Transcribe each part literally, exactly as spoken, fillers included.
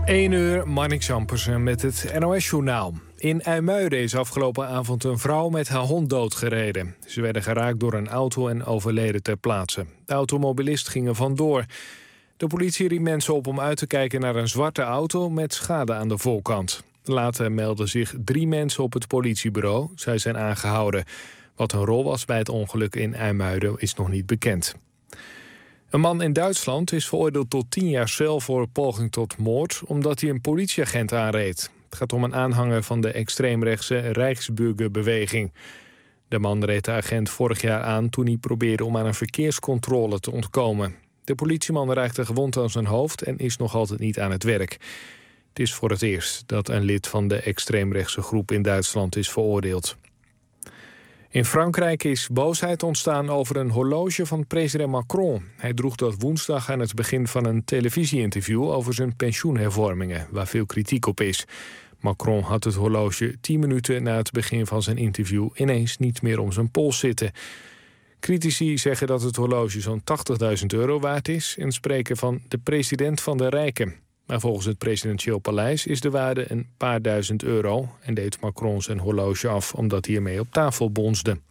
één uur, Marnix Ampersen met het N O S-journaal. In IJmuiden is afgelopen avond een vrouw met haar hond doodgereden. Ze werden geraakt door een auto en overleden ter plaatse. De automobilist ging er vandoor. De politie riep mensen op om uit te kijken naar een zwarte auto met schade aan de voorkant. Later meldden zich drie mensen op het politiebureau. Zij zijn aangehouden. Wat hun rol was bij het ongeluk in IJmuiden is nog niet bekend. Een man in Duitsland is veroordeeld tot tien jaar cel voor poging tot moord, omdat hij een politieagent aanreed. Het gaat om een aanhanger van de extreemrechtse Rijksbürgerbeweging. De man reed de agent vorig jaar aan toen hij probeerde om aan een verkeerscontrole te ontkomen. De politieman raakte gewond aan zijn hoofd en is nog altijd niet aan het werk. Het is voor het eerst dat een lid van de extreemrechtse groep in Duitsland is veroordeeld. In Frankrijk is boosheid ontstaan over een horloge van president Macron. Hij droeg dat woensdag aan het begin van een televisieinterview over zijn pensioenhervormingen, waar veel kritiek op is. Macron had het horloge tien minuten na het begin van zijn interview ineens niet meer om zijn pols zitten. Critici zeggen dat het horloge zo'n tachtigduizend euro waard is en spreken van de president van de rijken. Maar volgens het presidentieel paleis is de waarde een paar duizend euro en deed Macron zijn horloge af omdat hij ermee op tafel bonsde.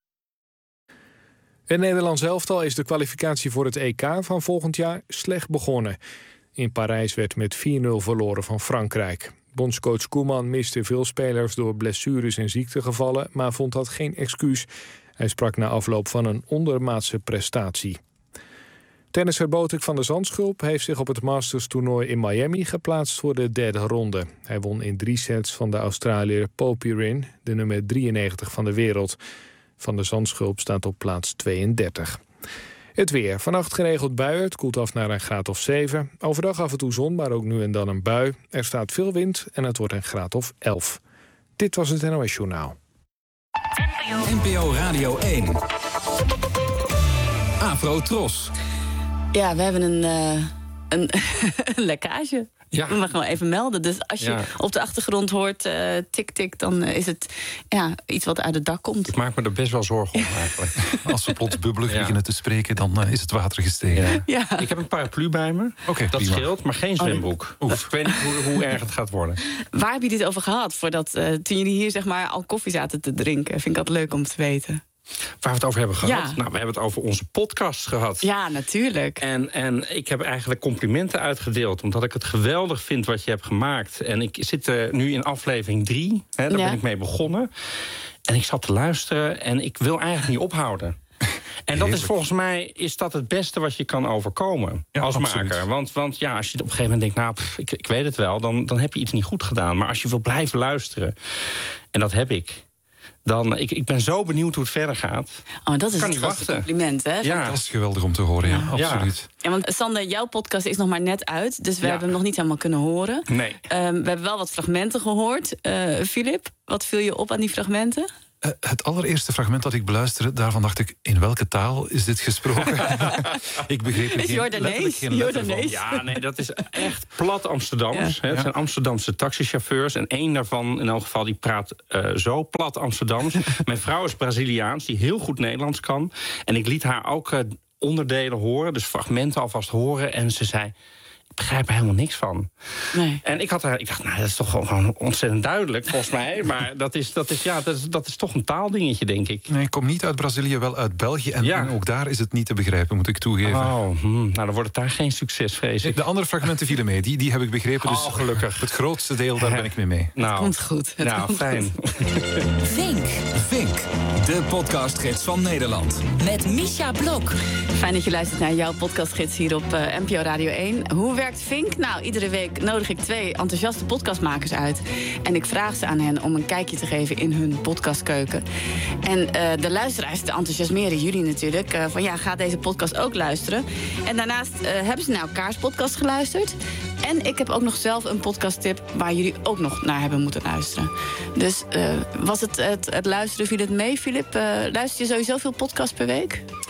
Het Nederlands elftal is de kwalificatie voor het E K van volgend jaar slecht begonnen. In Parijs werd met vier nul verloren van Frankrijk. Bondscoach Koeman miste veel spelers door blessures en ziektegevallen, maar vond dat geen excuus. Hij sprak na afloop van een ondermaatse prestatie. Tennisser Botik van der Zandschulp heeft zich op het Masters-toernooi in Miami geplaatst voor de derde ronde. Hij won in drie sets van de Australiër Popyrin, de nummer drieënnegentig van de wereld. Van der Zandschulp staat op plaats tweeëndertig. Het weer. Vannacht geregeld buien. Het koelt af naar een graad of zeven. Overdag af en toe zon, maar ook nu en dan een bui. Er staat veel wind en het wordt een graad of elf. Dit was het N O S-journaal. N P O Radio één. Afro Tros. Ja, we hebben een, uh, een lekkage. Ja. We gaan wel even melden. Dus als je Ja. op de achtergrond hoort uh, tik-tik, dan is het ja, iets wat uit het dak komt. Ik maak me er best wel zorgen om eigenlijk. Als we plots bubbelig Ja. beginnen te spreken, dan uh, is het water gestegen. Ja. Ja. Ik heb een paraplu bij me. Oké, Dat prima. scheelt, maar geen zwembroek. Dus ik weet niet hoe, hoe erg het gaat worden. Waar heb je dit over gehad? Voordat, uh, toen jullie hier zeg maar al koffie zaten te drinken. Vind ik dat leuk om te weten. Waar we het over hebben gehad? Ja. Nou, we hebben het over onze podcast gehad. Ja, natuurlijk. En, en ik heb eigenlijk complimenten uitgedeeld, omdat ik het geweldig vind wat je hebt gemaakt. En ik zit er nu in aflevering drie, hè, daar Ja. ben ik mee begonnen. En ik zat te luisteren en ik wil eigenlijk niet ophouden. En dat is volgens mij is dat het beste wat je kan overkomen Ja, als absoluut. maker. Want, want ja, als je op een gegeven moment denkt, nou, pff, ik, ik weet het wel, dan, dan heb je iets niet goed gedaan. Maar als je wil blijven luisteren, en dat heb ik, dan ik, ik ben zo benieuwd hoe het verder gaat. Oh, dat is Kan het niet grootste wachten. compliment, hè? Ja. Dat is geweldig om te horen, ja, Ja. absoluut. Ja, want Sander, jouw podcast is nog maar net uit. Dus we Ja. hebben hem nog niet helemaal kunnen horen. Nee. Um, we hebben wel wat fragmenten gehoord. Uh, Filip, wat viel je op aan die fragmenten? Uh, het allereerste fragment dat ik beluisterde, daarvan dacht ik, in welke taal is dit gesproken? Ik begreep er Is geen, Jordanees? letterlijk geen letter van. Jordanees? Ja, nee, dat is echt plat Amsterdams. Ja. Hè. Het zijn Amsterdamse taxichauffeurs. En één daarvan, in elk geval, die praat uh, zo plat Amsterdams. Mijn vrouw is Braziliaans, die heel goed Nederlands kan. En ik liet haar ook uh, onderdelen horen, dus fragmenten alvast horen. En ze zei, ik begrijp er helemaal niks van. Nee. En ik, had, ik dacht, nou, dat is toch gewoon ontzettend duidelijk, volgens mij. Maar dat is, dat is, ja, dat is, dat is toch een taaldingetje, denk ik. Nee, ik kom niet uit Brazilië, wel uit België. En, Ja. en ook daar is het niet te begrijpen, moet ik toegeven. Oh, hmm, nou, dan wordt het daar geen succes, vrees ik. De andere fragmenten vielen mee, die, die heb ik begrepen. Dus Oh, gelukkig. Het grootste deel, daar ben ik mee mee. Nou, Komt goed. Het nou, komt fijn. Vink. Vink. De podcastgids van Nederland. Met Misha Blok. Fijn dat je luistert naar jouw podcastgids hier op uh, N P O Radio één. Hoe werkt Vink? Nou, iedere week nodig ik twee enthousiaste podcastmakers uit. En ik vraag ze aan hen om een kijkje te geven in hun podcastkeuken. En uh, de luisteraars te enthousiasmeren, jullie natuurlijk. Uh, van ja, ga deze podcast ook luisteren. En daarnaast uh, hebben ze naar elkaars podcast geluisterd. En ik heb ook nog zelf een podcasttip waar jullie ook nog naar hebben moeten luisteren. Dus uh, was het, het, het luisteren, viel het mee, Filip? Uh, luister je sowieso veel podcasts per week?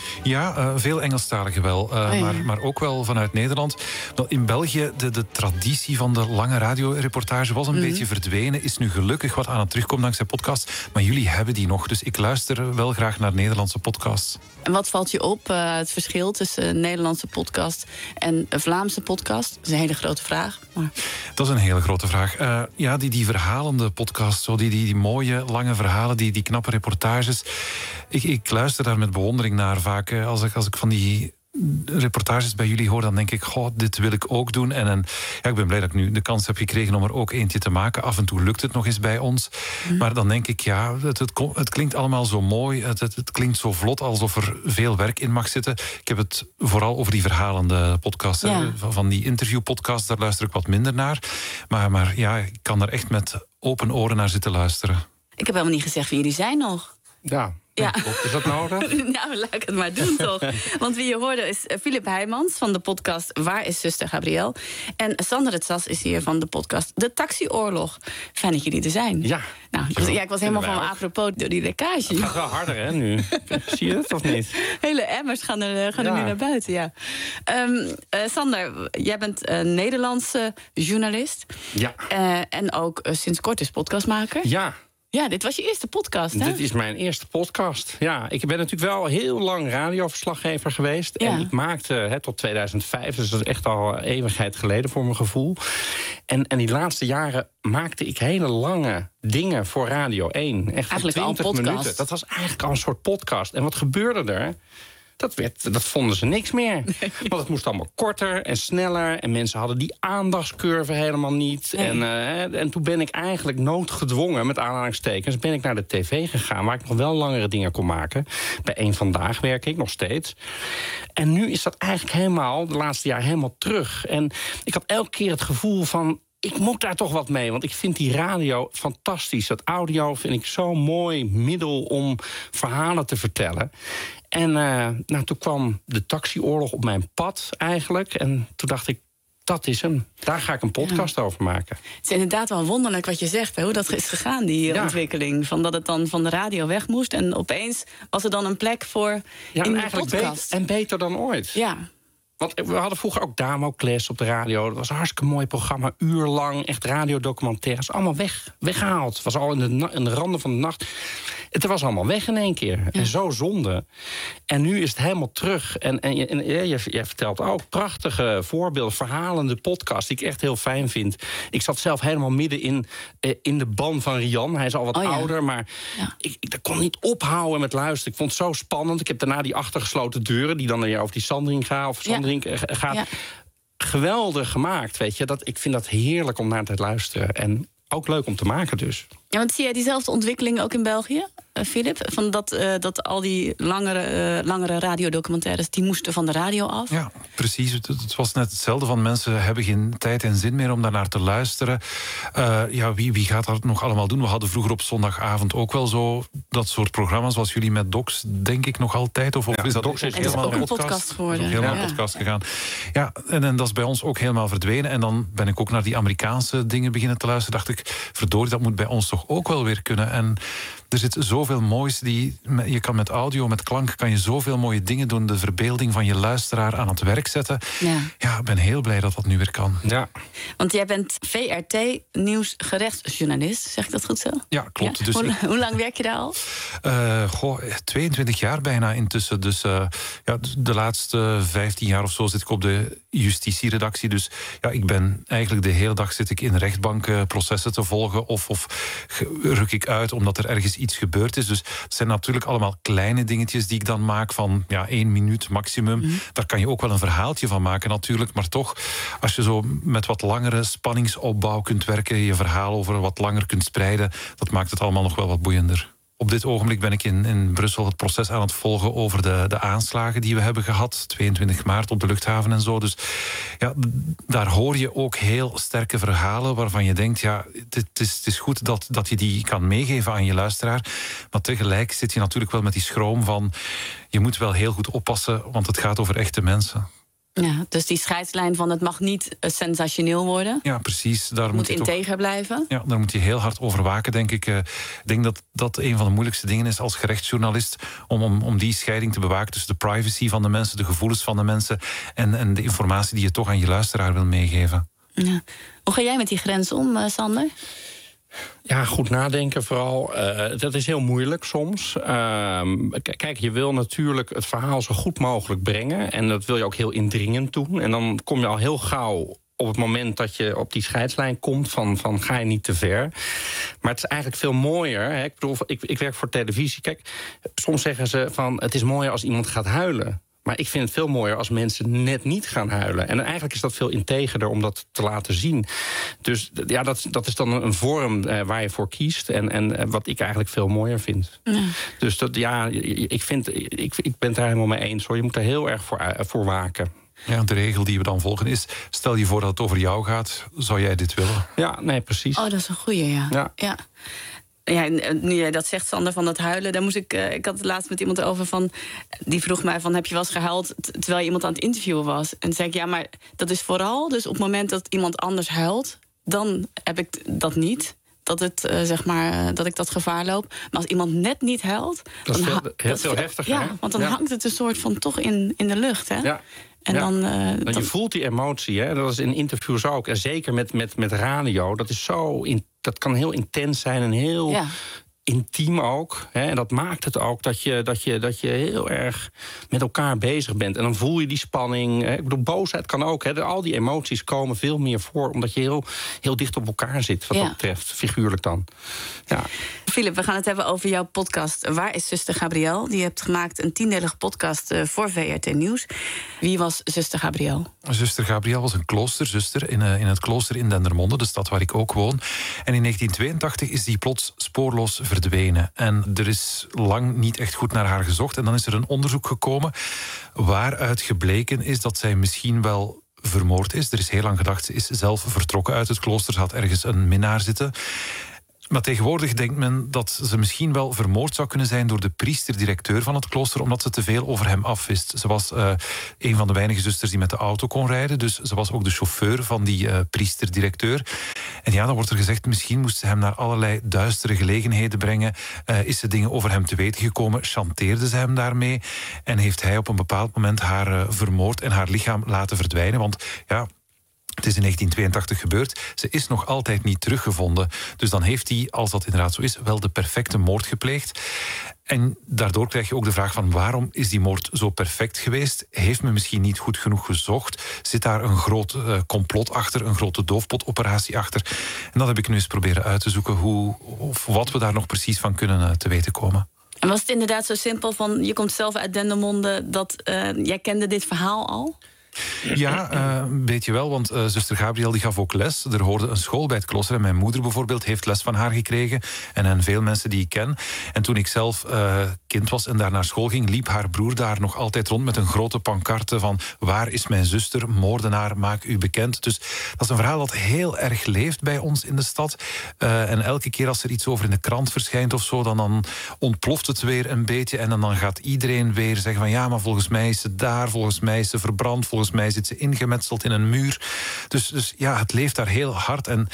Ja, uh, veel Engelstaligen wel, uh, oh ja. maar, maar ook wel vanuit Nederland. In België, de, de traditie van de lange radioreportage was een mm-hmm. beetje verdwenen. Is nu gelukkig wat aan het terugkomen dankzij podcasts. Maar jullie hebben die nog, dus ik luister wel graag naar Nederlandse podcasts. En wat valt je op, uh, het verschil tussen een Nederlandse podcast en een Vlaamse podcast? Dat is een hele grote vraag. Maar... Dat is een hele grote vraag. Uh, ja, die, die verhalende podcasts, zo die, die, die mooie, lange verhalen, die, die knappe reportages. Ik, ik luister daar met bewondering naar vaak. Als ik, als ik van die reportages bij jullie hoor, dan denk ik, goh, dit wil ik ook doen. En, en ja, ik ben blij dat ik nu de kans heb gekregen om er ook eentje te maken. Af en toe lukt het nog eens bij ons. Mm. Maar dan denk ik, ja, het, het, het klinkt allemaal zo mooi. Het, het, het klinkt zo vlot, alsof er veel werk in mag zitten. Ik heb het vooral over die verhalende podcasts. Ja. Van, van die interviewpodcasts, daar luister ik wat minder naar. Maar, maar ja, ik kan er echt met open oren naar zitten luisteren. Ik heb helemaal niet gezegd wie jullie zijn nog. Ja. Ja. Is dat nodig? Nou, laat ik het maar doen, toch? Want wie je hoorde is Philip Heijmans van de podcast Waar is zuster Gabrielle? En Sander het Sas is hier van de podcast De Taxioorlog. Fijn dat jullie er zijn. Ja. Nou, ik was, ja, ik was helemaal van me apropos door die lekkage. Het gaat wel harder, hè, nu? Zie je het, of niet? Hele emmers gaan er, gaan er ja. nu naar buiten, ja. Um, uh, Sander, jij bent een Nederlandse journalist. Ja. Uh, en ook uh, sinds kort dus podcastmaker. Ja. Ja, dit was je eerste podcast, hè? Dit is mijn eerste podcast. Ja, ik ben natuurlijk wel heel lang radioverslaggever geweest. Ja. En ik maakte hè, tot tweeduizend vijf, dus dat is echt al een eeuwigheid geleden voor mijn gevoel. En, en die laatste jaren maakte ik hele lange dingen voor Radio één. Echt eigenlijk al een podcast. Minuten. Dat was eigenlijk al een soort podcast. En wat gebeurde er? Dat, werd, dat vonden ze niks meer. Nee. Want het moest allemaal korter en sneller. En mensen hadden die aandachtscurve helemaal niet. Nee. En, uh, en toen ben ik eigenlijk noodgedwongen, met aanhalingstekens, ben ik naar de tv gegaan, waar ik nog wel langere dingen kon maken. Bij Eén Vandaag werk ik nog steeds. En nu is dat eigenlijk helemaal, de laatste jaar, helemaal terug. En ik had elke keer het gevoel van, ik moet daar toch wat mee, want ik vind die radio fantastisch. Dat audio vind ik zo'n mooi middel om verhalen te vertellen. En uh, nou, toen kwam de taxioorlog op mijn pad eigenlijk. En toen dacht ik, dat is hem. Daar ga ik een podcast ja. over maken. Het is inderdaad wel wonderlijk wat je zegt, hè, hoe dat is gegaan, die ja. ontwikkeling. Van dat het dan van de radio weg moest. En opeens was er dan een plek voor ja, in de eigenlijk podcast. Be- en beter dan ooit. Ja. Want we hadden vroeger ook Damocles op de radio. Dat was een hartstikke mooi programma. Uurlang, echt radiodocumentaires. Allemaal weg, weggehaald. Het was al in de, na- in de randen van de nacht. Het was allemaal weg in één keer. Ja. En zo zonde. En nu is het helemaal terug. En, en, en, en jij, jij vertelt ook prachtige voorbeelden, verhalende podcasts die ik echt heel fijn vind. Ik zat zelf helemaal midden in, eh, in de ban van Rian. Hij is al wat oh, ja. ouder, maar ja. ik, ik, ik kon niet ophouden met luisteren. Ik vond het zo spannend. Ik heb daarna die achtergesloten deuren die dan weer over die Sandring gaan of Sandring ja. gaat. Ja. Geweldig gemaakt, weet je. Dat, ik vind dat heerlijk om naar te luisteren. En ook leuk om te maken dus. Ja, want zie jij diezelfde ontwikkeling ook in België, uh, Philip? Van dat, uh, dat al die langere, uh, langere radiodocumentaires, die moesten van de radio af? Ja, precies. Het, het was net hetzelfde van mensen hebben geen tijd en zin meer om daarnaar te luisteren. Uh, ja, wie, wie gaat dat nog allemaal doen? We hadden vroeger op zondagavond ook wel zo dat soort programma's, zoals jullie met Docs, denk ik nog altijd. Of, of ja, is dat Docs is helemaal een podcast, podcast geworden? Is helemaal ja. een podcast gegaan. Ja, en, en dat is bij ons ook helemaal verdwenen. En dan ben ik ook naar die Amerikaanse dingen beginnen te luisteren. Dacht ik, verdorie, dat moet bij ons toch ook wel weer kunnen. En er zit zoveel moois die je kan met audio, met klank, kan je zoveel mooie dingen doen. De verbeelding van je luisteraar aan het werk zetten. Ja, ja ik ben heel blij dat dat nu weer kan. Ja. Want jij bent V R T-nieuwsgerechtsjournalist, zeg ik dat goed zo? Ja, klopt. Ja? Dus hoe, ik, hoe lang werk je daar al? Uh, goh, tweeëntwintig jaar bijna intussen. Dus uh, ja, de laatste vijftien jaar of zo zit ik op de justitieredactie. Dus ja, ik ben eigenlijk de hele dag zit ik in rechtbanken processen te volgen. Of, of ruk ik uit omdat er ergens iets gebeurd is. Dus het zijn natuurlijk allemaal kleine dingetjes die ik dan maak van ja, één minuut maximum. Mm-hmm. Daar kan je ook wel een verhaaltje van maken natuurlijk. Maar toch, als je zo met wat langere spanningsopbouw kunt werken, je verhaal over wat langer kunt spreiden, dat maakt het allemaal nog wel wat boeiender. Op dit ogenblik ben ik in, in Brussel het proces aan het volgen over de, de aanslagen die we hebben gehad. tweeëntwintig maart op de luchthaven en zo. Dus ja, daar hoor je ook heel sterke verhalen waarvan je denkt, ja, het is, het is goed dat, dat je die kan meegeven aan je luisteraar. Maar tegelijk zit je natuurlijk wel met die schroom van, je moet wel heel goed oppassen, want het gaat over echte mensen. Ja, dus die scheidslijn van het mag niet uh, sensationeel worden. Ja, precies. Daar moet, moet je integer toch, blijven. Ja, daar moet je heel hard over waken, denk ik. Ik uh, denk dat dat een van de moeilijkste dingen is als gerechtsjournalist, om, om, om die scheiding te bewaken tussen de privacy van de mensen, de gevoelens van de mensen en, en de informatie die je toch aan je luisteraar wil meegeven. Ja. Hoe ga jij met die grens om, uh, Sander? Ja, goed nadenken vooral. Uh, dat is heel moeilijk soms. Uh, k- kijk, je wil natuurlijk het verhaal zo goed mogelijk brengen. En dat wil je ook heel indringend doen. En dan kom je al heel gauw op het moment dat je op die scheidslijn komt van, van ga je niet te ver. Maar het is eigenlijk veel mooier. Hè? Ik bedoel, ik, ik werk voor televisie. Kijk, soms zeggen ze van het is mooier als iemand gaat huilen. Maar ik vind het veel mooier als mensen net niet gaan huilen. En eigenlijk is dat veel integerder om dat te laten zien. Dus ja, dat, dat is dan een vorm eh, waar je voor kiest. En, en eh, wat ik eigenlijk veel mooier vind. Ja. Dus dat, ja, ik, vind, ik, ik ben het daar helemaal mee eens, hoor. Je moet er heel erg voor, uh, voor waken. Ja, de regel die we dan volgen is, stel je voor dat het over jou gaat, zou jij dit willen? Ja, nee, precies. Oh, dat is een goeie, ja. Ja. ja. Ja, nu jij dat zegt, Sander, van dat huilen, daar moest ik. Uh, ik had het laatst met iemand over van. Die vroeg mij van, heb je wel eens gehuild terwijl je iemand aan het interviewen was? En toen zei ik, ja, maar dat is vooral dus op het moment dat iemand anders huilt, dan heb ik dat niet. Dat, het, uh, zeg maar, uh, dat ik dat gevaar loop. Maar als iemand net niet huilt, dat is dan veel, ha- heel dat veel veel, heftiger. Ja, hè? want dan ja. hangt het een soort van toch in, in de lucht, hè? Ja. En ja. dan, uh, dan... dan... Je voelt die emotie, hè? Dat is in interviews ook. En zeker met, met, met radio. Dat is zo. In, dat kan heel intens zijn en heel. Ja. Intiem ook. Hè? En dat maakt het ook dat je, dat, je, dat je heel erg met elkaar bezig bent. En dan voel je die spanning. Hè? Ik bedoel, boosheid kan ook. Hè? Al die emoties komen veel meer voor, omdat je heel, heel dicht op elkaar zit, wat ja. dat betreft, figuurlijk dan. Ja. Philip, we gaan het hebben over jouw podcast. Waar is zuster Gabrielle? Die hebt gemaakt een tiendelige podcast uh, voor V R T Nieuws. Wie was zuster Gabrielle? Zuster Gabrielle was een kloosterzuster in, uh, in het klooster in Dendermonde, de stad waar ik ook woon. En in negentien tweeëntachtig is die plots spoorloos verdwenen. En er is lang niet echt goed naar haar gezocht. En dan is er een onderzoek gekomen waaruit gebleken is dat zij misschien wel vermoord is. Er is heel lang gedacht, ze is zelf vertrokken uit het klooster. Ze had ergens een minnaar zitten. Maar tegenwoordig denkt men dat ze misschien wel vermoord zou kunnen zijn door de priester-directeur van het klooster, omdat ze te veel over hem afwist. Ze was uh, een van de weinige zusters die met de auto kon rijden, dus ze was ook de chauffeur van die uh, priester-directeur. En ja, dan wordt er gezegd, misschien moest ze hem naar allerlei duistere gelegenheden brengen. Uh, is ze dingen over hem te weten gekomen, chanteerde ze hem daarmee en heeft hij op een bepaald moment haar uh, vermoord en haar lichaam laten verdwijnen. Want ja, het is in negentien tweeëntachtig gebeurd. Ze is nog altijd niet teruggevonden. Dus dan heeft hij, als dat inderdaad zo is, wel de perfecte moord gepleegd. En daardoor krijg je ook de vraag van waarom is die moord zo perfect geweest? Heeft men misschien niet goed genoeg gezocht? Zit daar een groot uh, complot achter, een grote doofpotoperatie achter? En dat heb ik nu eens proberen uit te zoeken hoe, of wat we daar nog precies van kunnen uh, te weten komen. En was het inderdaad zo simpel van, je komt zelf uit Dendermonde, dat uh, jij kende dit verhaal al? Ja, uh, een beetje wel, want uh, zuster Gabrielle die gaf ook les. Er hoorde een school bij het klooster en mijn moeder bijvoorbeeld heeft les van haar gekregen. En, en veel mensen die ik ken. En toen ik zelf uh, kind was en daar naar school ging, liep haar broer daar nog altijd rond met een grote pancarte van waar is mijn zuster, moordenaar, maak u bekend. Dus dat is een verhaal dat heel erg leeft bij ons in de stad. Uh, en elke keer als er iets over in de krant verschijnt of zo, dan, dan ontploft het weer een beetje. En dan, dan gaat iedereen weer zeggen van ja, maar volgens mij is ze daar, volgens mij is ze verbrand, volgens mij zit ze ingemetseld in een muur. Dus, dus ja, het leeft daar heel hard. En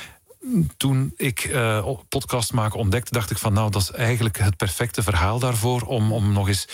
toen ik uh, podcast maken ontdekte, dacht ik van nou, dat is eigenlijk het perfecte verhaal daarvoor om, om nog eens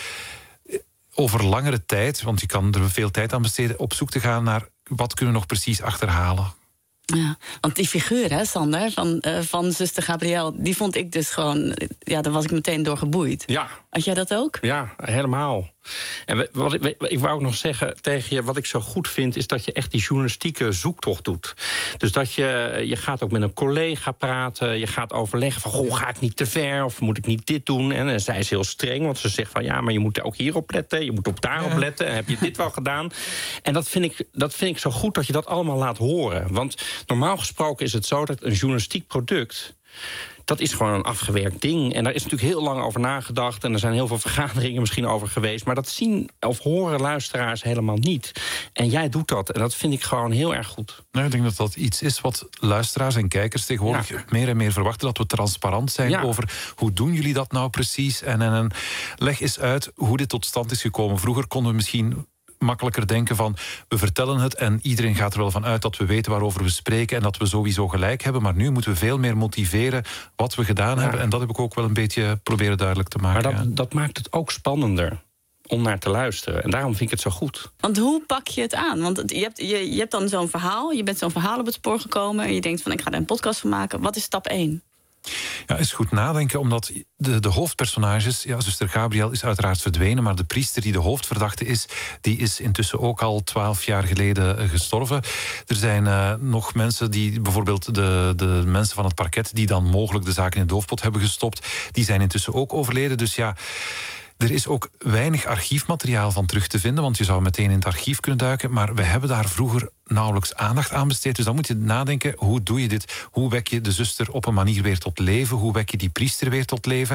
over langere tijd, want je kan er veel tijd aan besteden, op zoek te gaan naar wat kunnen we nog precies achterhalen. Ja, want die figuur, hè, Sander, van, uh, van zuster Gabrielle, die vond ik dus gewoon, ja, daar was ik meteen door geboeid. Ja. Had jij dat ook? Ja, helemaal. En wat ik, ik wou ook nog zeggen tegen je, wat ik zo goed vind, is dat je echt die journalistieke zoektocht doet. Dus dat je, je gaat ook met een collega praten, je gaat overleggen van, goh, ga ik niet te ver of moet ik niet dit doen? En, en zij is heel streng, want ze zegt van, ja, maar je moet ook hierop letten, je moet op daarop letten. En heb je dit wel gedaan? En dat vind ik, dat vind ik zo goed dat je dat allemaal laat horen. Want normaal gesproken is het zo dat een journalistiek product, dat is gewoon een afgewerkt ding. En daar is natuurlijk heel lang over nagedacht. En er zijn heel veel vergaderingen misschien over geweest. Maar dat zien of horen luisteraars helemaal niet. En jij doet dat. En dat vind ik gewoon heel erg goed. Nou, ik denk dat dat iets is wat luisteraars en kijkers tegenwoordig ja. meer en meer verwachten. Dat we transparant zijn ja. over hoe doen jullie dat nou precies. En, en, en leg eens uit hoe dit tot stand is gekomen. Vroeger konden we misschien makkelijker denken van we vertellen het en iedereen gaat er wel van uit dat we weten waarover we spreken en dat we sowieso gelijk hebben. Maar nu moeten we veel meer motiveren wat we gedaan ja. hebben. En dat heb ik ook wel een beetje proberen duidelijk te maken. Maar dat, ja. dat maakt het ook spannender om naar te luisteren. En daarom vind ik het zo goed. Want hoe pak je het aan? Want je hebt, je, je hebt dan zo'n verhaal, je bent zo'n verhaal op het spoor gekomen en je denkt van ik ga er een podcast van maken. Wat is stap één? Ja, is goed nadenken, omdat de, de hoofdpersonages... Ja, zuster Gabriel is uiteraard verdwenen, maar de priester die de hoofdverdachte is, die is intussen ook al twaalf jaar geleden gestorven. Er zijn uh, nog mensen die, bijvoorbeeld de, de mensen van het parket, die dan mogelijk de zaak in de doofpot hebben gestopt, die zijn intussen ook overleden. Dus ja, er is ook weinig archiefmateriaal van terug te vinden, want je zou meteen in het archief kunnen duiken, maar we hebben daar vroeger nauwelijks aandacht aan besteed. Dus dan moet je nadenken, hoe doe je dit? Hoe wek je de zuster op een manier weer tot leven? Hoe wek je die priester weer tot leven?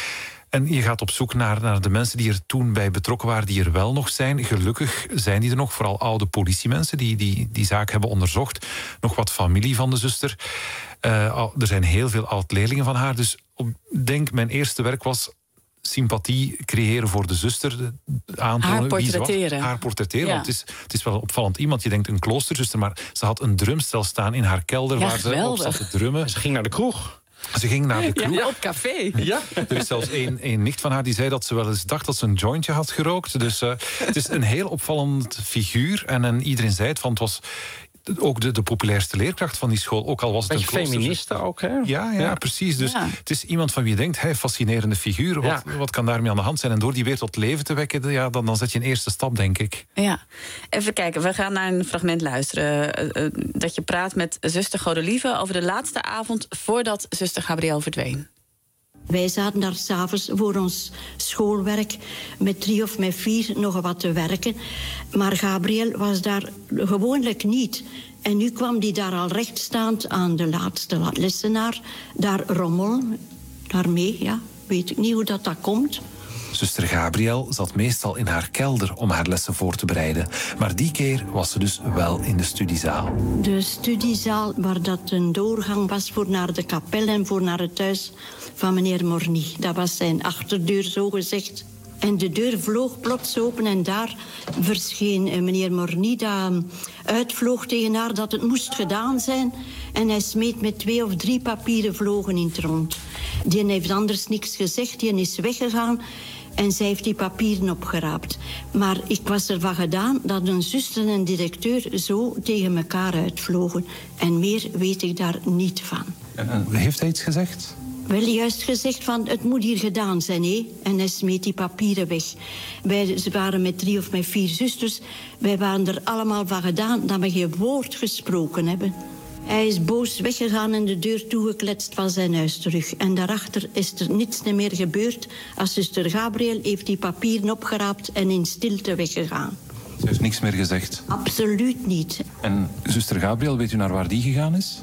En je gaat op zoek naar, naar de mensen die er toen bij betrokken waren, die er wel nog zijn. Gelukkig zijn die er nog, vooral oude politiemensen die die, die zaak hebben onderzocht. Nog wat familie van de zuster. Uh, er zijn heel veel oud-leerlingen van haar. Dus ik denk, mijn eerste werk was sympathie creëren voor de zuster. Aantonen, haar portretteren. Haar portretteren, ja. want het is, het is wel een opvallend iemand. Je denkt een kloosterzuster, maar ze had een drumstel staan in haar kelder, ja, waar geweldig. ze op zat te drummen. Ze ging naar de kroeg. Ze ging naar de kroeg. Ja, op café. Ja. Er is zelfs één, één nicht van haar die zei dat ze wel eens dacht dat ze een jointje had gerookt. Dus uh, het is een heel opvallend figuur. En, en iedereen zei het, van het was ook de, de populairste leerkracht van die school. Ook al was het beetje een klooster. feministe ook, hè? Ja, ja, ja. precies. Dus ja. het is iemand van wie je denkt, hey, fascinerende figuur. Wat, Ja. wat kan daarmee aan de hand zijn? En door die weer tot leven te wekken, ja, dan, dan zet je een eerste stap, denk ik. Ja, even kijken. We gaan naar een fragment luisteren. Uh, uh, dat je praat met zuster Godelieve over de laatste avond voordat zuster Gabriel verdween. Wij zaten daar s'avonds voor ons schoolwerk met drie of met vier nog wat te werken. Maar Gabriel was daar gewoonlijk niet. En nu kwam die daar al rechtstaand aan de laatste lessenaar. Daar rommel, daarmee, ja, weet ik niet hoe dat, dat komt. Zuster Gabriel zat meestal in haar kelder om haar lessen voor te bereiden. Maar die keer was ze dus wel in de studiezaal. De studiezaal waar dat een doorgang was voor naar de kapel en voor naar het huis van meneer Morny. Dat was zijn achterdeur, zo gezegd. En de deur vloog plots open en daar verscheen meneer Morny. Dat uitvloog tegen haar dat het moest gedaan zijn. En hij smeet met twee of drie papieren vlogen in het rond. Die heeft anders niks gezegd, die is weggegaan. En zij heeft die papieren opgeraapt. Maar ik was ervan gedaan dat een zuster en directeur zo tegen elkaar uitvlogen. En meer weet ik daar niet van. En heeft hij iets gezegd? Wel juist gezegd van, het moet hier gedaan zijn, hé. En hij smeet die papieren weg. Wij ze waren met drie of met vier zusters. Wij waren er allemaal van gedaan dat we geen woord gesproken hebben. Hij is boos weggegaan en de deur toegekletst van zijn huis terug. En daarachter is er niets meer gebeurd. Als zuster Gabriel heeft die papieren opgeraapt en in stilte weggegaan. Ze heeft niks meer gezegd? Absoluut niet. En zuster Gabriel, weet u naar waar die gegaan is?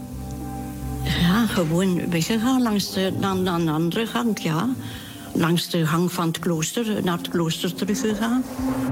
Ja, gewoon weggegaan langs de, dan, dan de andere gang, ja. Langs de gang van het klooster, naar het klooster teruggegaan.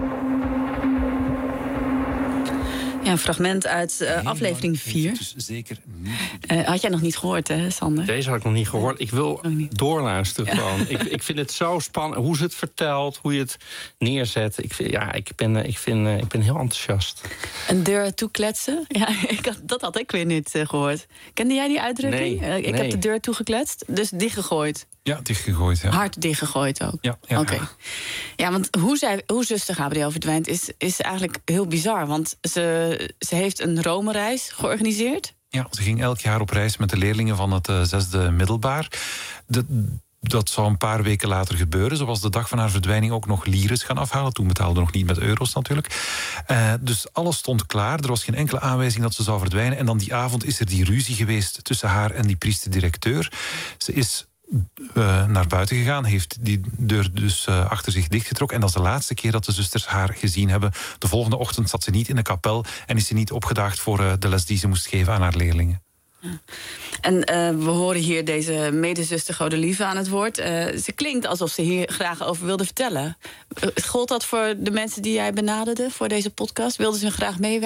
Ja, een fragment uit uh, aflevering vier. Dus zeker niet. Uh, had jij nog niet gehoord, hè, Sander? Deze had ik nog niet gehoord. Ik wil doorluisteren Ja. gewoon. Ik, ik vind het zo spannend. Hoe ze het vertelt, hoe je het neerzet. Ik, vind, ja, ik, ben, ik, vind, ik ben heel enthousiast. Een deur toekletsen? Ja, ik had, dat had ik weer niet uh, gehoord. Kende jij die uitdrukking? Nee, Uh, ik nee. heb de deur toegekletst, dus dichtgegooid. Ja, dichtgegooid, ja. Hard dichtgegooid ook. Ja, ja, Oké. ja. Ja, want hoe, zij, hoe zuster Gabriel verdwijnt is, is eigenlijk heel bizar. Want ze, ze heeft een Rome-reis georganiseerd. Ja, ze ging elk jaar op reis met de leerlingen van het uh, zesde middelbaar. De, dat zou een paar weken later gebeuren. Ze was de dag van haar verdwijning ook nog lires gaan afhalen. Toen betaalde ze nog niet met euro's natuurlijk. Uh, dus alles stond klaar. Er was geen enkele aanwijzing dat ze zou verdwijnen. En dan die avond is er die ruzie geweest tussen haar en die priester-directeur. Ze is Uh, naar buiten gegaan, heeft die deur dus uh, achter zich dichtgetrokken. En dat is de laatste keer dat de zusters haar gezien hebben. De volgende ochtend zat ze niet in de kapel en is ze niet opgedaagd voor uh, de les die ze moest geven aan haar leerlingen. Ja. En uh, we horen hier deze medezuster Godelieve aan het woord. Uh, ze klinkt alsof ze hier graag over wilde vertellen. Uh, gold dat voor de mensen die jij benaderde voor deze podcast? Wilden ze graag meewerken?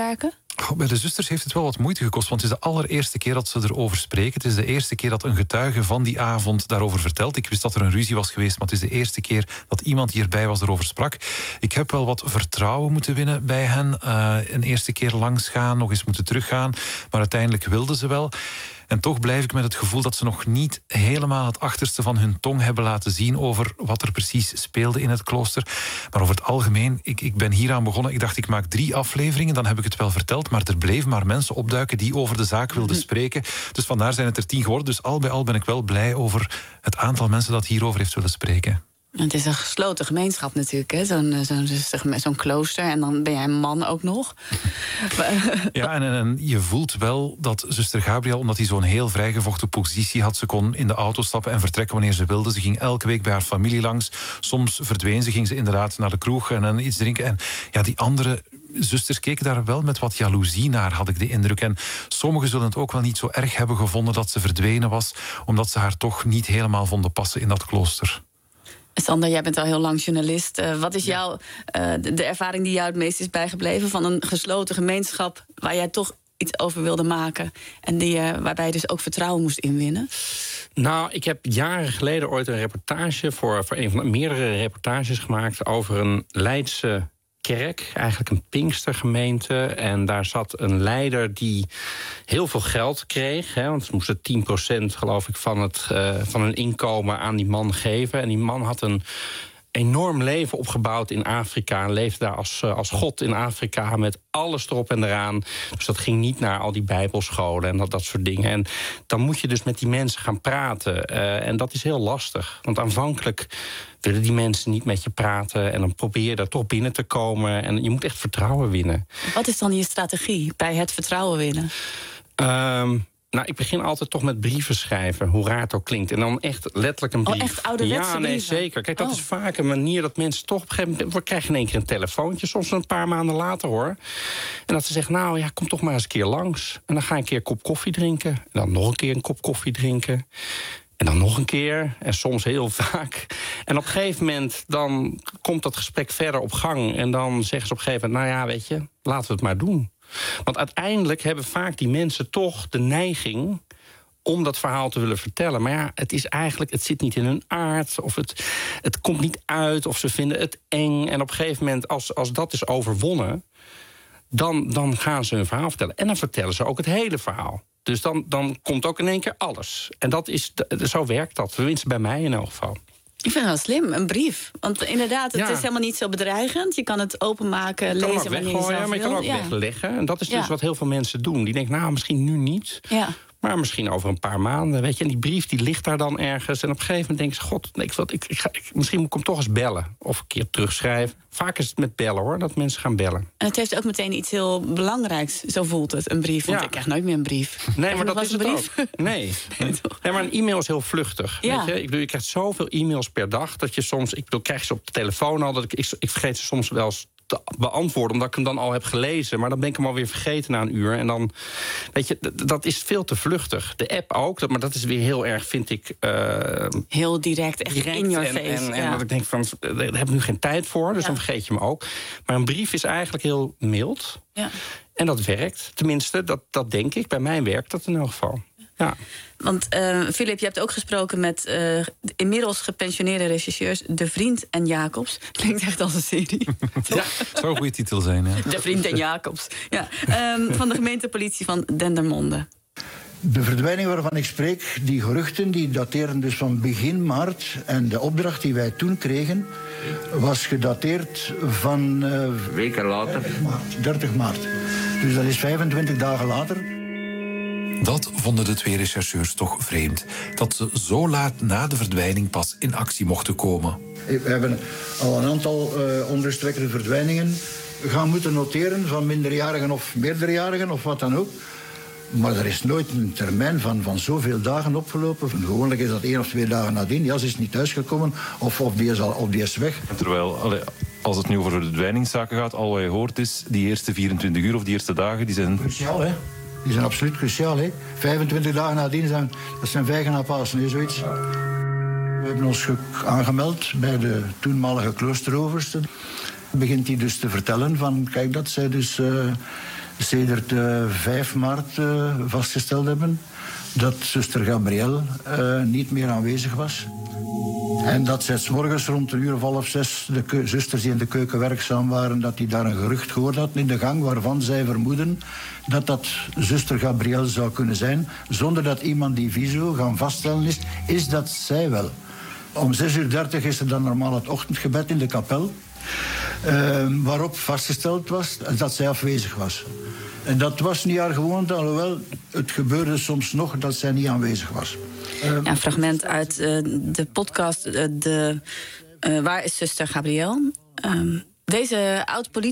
Oh, bij de zusters heeft het wel wat moeite gekost, want het is de allereerste keer dat ze erover spreken. Het is de eerste keer dat een getuige van die avond daarover vertelt. Ik wist dat er een ruzie was geweest, maar het is de eerste keer dat iemand die erbij was erover sprak. Ik heb wel wat vertrouwen moeten winnen bij hen. Uh, een eerste keer langs gaan, nog eens moeten teruggaan, maar uiteindelijk wilden ze wel. En toch blijf ik met het gevoel dat ze nog niet helemaal het achterste van hun tong hebben laten zien over wat er precies speelde in het klooster. Maar over het algemeen, ik, ik ben hieraan begonnen. Ik dacht, ik maak drie afleveringen, dan heb ik het wel verteld. Maar er bleven maar mensen opduiken die over de zaak wilden spreken. Dus vandaar zijn het er tien geworden. Dus al bij al ben ik wel blij over het aantal mensen dat hierover heeft willen spreken. Het is een gesloten gemeenschap natuurlijk, hè? Zo'n, zo'n, zo'n klooster. En dan ben jij een man ook nog. Ja, en, en je voelt wel dat zuster Gabriel, omdat hij zo'n heel vrijgevochten positie had, ze kon in de auto stappen en vertrekken wanneer ze wilde. Ze ging elke week bij haar familie langs. Soms verdween ze, ging ze inderdaad naar de kroeg en, en iets drinken. En ja, die andere zusters keken daar wel met wat jaloezie naar, had ik de indruk. En sommigen zullen het ook wel niet zo erg hebben gevonden dat ze verdwenen was, omdat ze haar toch niet helemaal vonden passen in dat klooster. Sander, jij bent al heel lang journalist. Uh, wat is jouw, uh, de, de ervaring die jou het meest is bijgebleven van een gesloten gemeenschap waar jij toch iets over wilde maken en die, uh, waarbij je dus ook vertrouwen moest inwinnen? Nou, ik heb jaren geleden ooit een reportage voor, voor een van de meerdere reportages gemaakt over een Leidse kerk, eigenlijk een Pinkstergemeente. En daar zat een leider die heel veel geld kreeg. Hè, want ze moesten tien procent, geloof ik, van, het, uh, van hun inkomen aan die man geven. En die man had een enorm leven opgebouwd in Afrika. En leefde daar als, uh, als god in Afrika met alles erop en eraan. Dus dat ging niet naar al die bijbelscholen en dat, dat soort dingen. En dan moet je dus met die mensen gaan praten. Uh, en dat is heel lastig. Want aanvankelijk willen die mensen niet met je praten. En dan probeer je daar toch binnen te komen. En je moet echt vertrouwen winnen. Wat is dan je strategie bij het vertrouwen winnen? Um, Nou, ik begin altijd toch met brieven schrijven, hoe raar het ook klinkt. En dan echt letterlijk een brief. Oh, echt ouderwetse Ja, nee, brieven? zeker. Kijk, dat oh. is vaak een manier dat mensen toch op een gegeven moment... we krijgen in één keer een telefoontje, soms een paar maanden later, hoor. En dat ze zeggen, nou ja, kom toch maar eens een keer langs. En dan ga ik een keer een kop koffie drinken. En dan nog een keer een kop koffie drinken. En dan nog een keer, en soms heel vaak. En op een gegeven moment dan komt dat gesprek verder op gang. En dan zeggen ze op een gegeven moment, nou ja, weet je, laten we het maar doen. Want uiteindelijk hebben vaak die mensen toch de neiging om dat verhaal te willen vertellen. Maar ja, het is eigenlijk, het zit niet in hun aard, of het, het komt niet uit, of ze vinden het eng. En op een gegeven moment, als, als dat is overwonnen, dan, dan gaan ze hun verhaal vertellen. En dan vertellen ze ook het hele verhaal. Dus dan, dan komt ook in één keer alles. En dat is, zo werkt dat, tenminste bij mij in elk geval. Ik vind het wel slim, een brief. Want inderdaad, het Ja. is helemaal niet zo bedreigend. Je kan het openmaken, Je kan lezen hem ook wanneer je weggooien, zelf maar je kan wil. ook Ja. wegleggen. En dat is dus Ja. wat heel veel mensen doen. Die denken, nou, misschien nu niet. Ja. Maar misschien over een paar maanden, weet je. En die brief die ligt daar dan ergens. En op een gegeven moment denken ze, god, nee, ik, ik, ik, ik, misschien moet ik hem toch eens bellen. Of een keer terugschrijven. Vaak is het met bellen, hoor, dat mensen gaan bellen. En het heeft ook meteen iets heel belangrijks, zo voelt het, een brief. Want Ja. ik krijg nooit meer een brief. Nee, maar dat was is een het brief. ook. Nee. nee, maar een e-mail is heel vluchtig. Ja. Weet je? Ik bedoel, je krijgt zoveel e-mails per dag dat je soms, ik bedoel, krijg ze op de telefoon al, dat ik, ik, ik vergeet ze soms wel eens te beantwoorden, omdat ik hem dan al heb gelezen. Maar dan ben ik hem alweer vergeten na een uur. En dan, weet je, d- dat is veel te vluchtig. De app ook, dat, maar dat is weer heel erg, vind ik, Uh, Heel direct, echt direct in your en, face. En, en ja. dat ik denk van, daar heb ik nu geen tijd voor, dus Ja. dan vergeet je hem ook. Maar een brief is eigenlijk heel mild. Ja. En dat werkt. Tenminste, dat, dat denk ik. Bij mij werkt dat in elk geval. Ja. Want uh, Philip, je hebt ook gesproken met uh, inmiddels gepensioneerde regisseurs De Vriend en Jacobs. Klinkt echt als een serie. Ja. Het zou een goede titel zijn, ja. De Vriend en Jacobs. Ja. Um, van de gemeentepolitie van Dendermonde. De verdwijning waarvan ik spreek, die geruchten, die dateren dus van begin maart. En de opdracht die wij toen kregen, was gedateerd van Uh, Weken later. dertig maart. Dus dat is vijfentwintig dagen later. Dat vonden de twee rechercheurs toch vreemd. Dat ze zo laat na de verdwijning pas in actie mochten komen. We hebben al een aantal uh, onrustwekkende verdwijningen gaan moeten noteren van minderjarigen of meerderjarigen of wat dan ook. Maar er is nooit een termijn van, van zoveel dagen opgelopen. Gewoonlijk is dat één of twee dagen nadien. Ja, ze is niet thuisgekomen of, of, die, is al, of die is weg. Terwijl, allee, als het nu over verdwijningszaken gaat, al wat je hoort is, die eerste vierentwintig uur of die eerste dagen, die zijn... Cruciaal, hè? Die zijn absoluut cruciaal, hè? vijfentwintig dagen nadien zijn, dat zijn vijgen na Pasen, hè, zoiets. We hebben ons aangemeld bij de toenmalige kloosteroverste. Begint hij dus te vertellen van, kijk, dat zij dus uh, sedert uh, vijf maart uh, vastgesteld hebben dat zuster Gabrielle uh, niet meer aanwezig was. En dat zij 's morgens rond een uur of half zes de keu- zusters die in de keuken werkzaam waren, dat die daar een gerucht gehoord hadden in de gang waarvan zij vermoeden dat dat zuster Gabrielle zou kunnen zijn, zonder dat iemand die visio gaan vaststellen is, is dat zij wel. Om zes uur dertig is er dan normaal het ochtendgebed in de kapel, uh, waarop vastgesteld was dat zij afwezig was. En dat was niet haar gewoonte, alhoewel het gebeurde soms nog dat zij niet aanwezig was. Ja, een fragment uit uh, de podcast uh, de, uh, Waar is zuster Gabrielle? Um, deze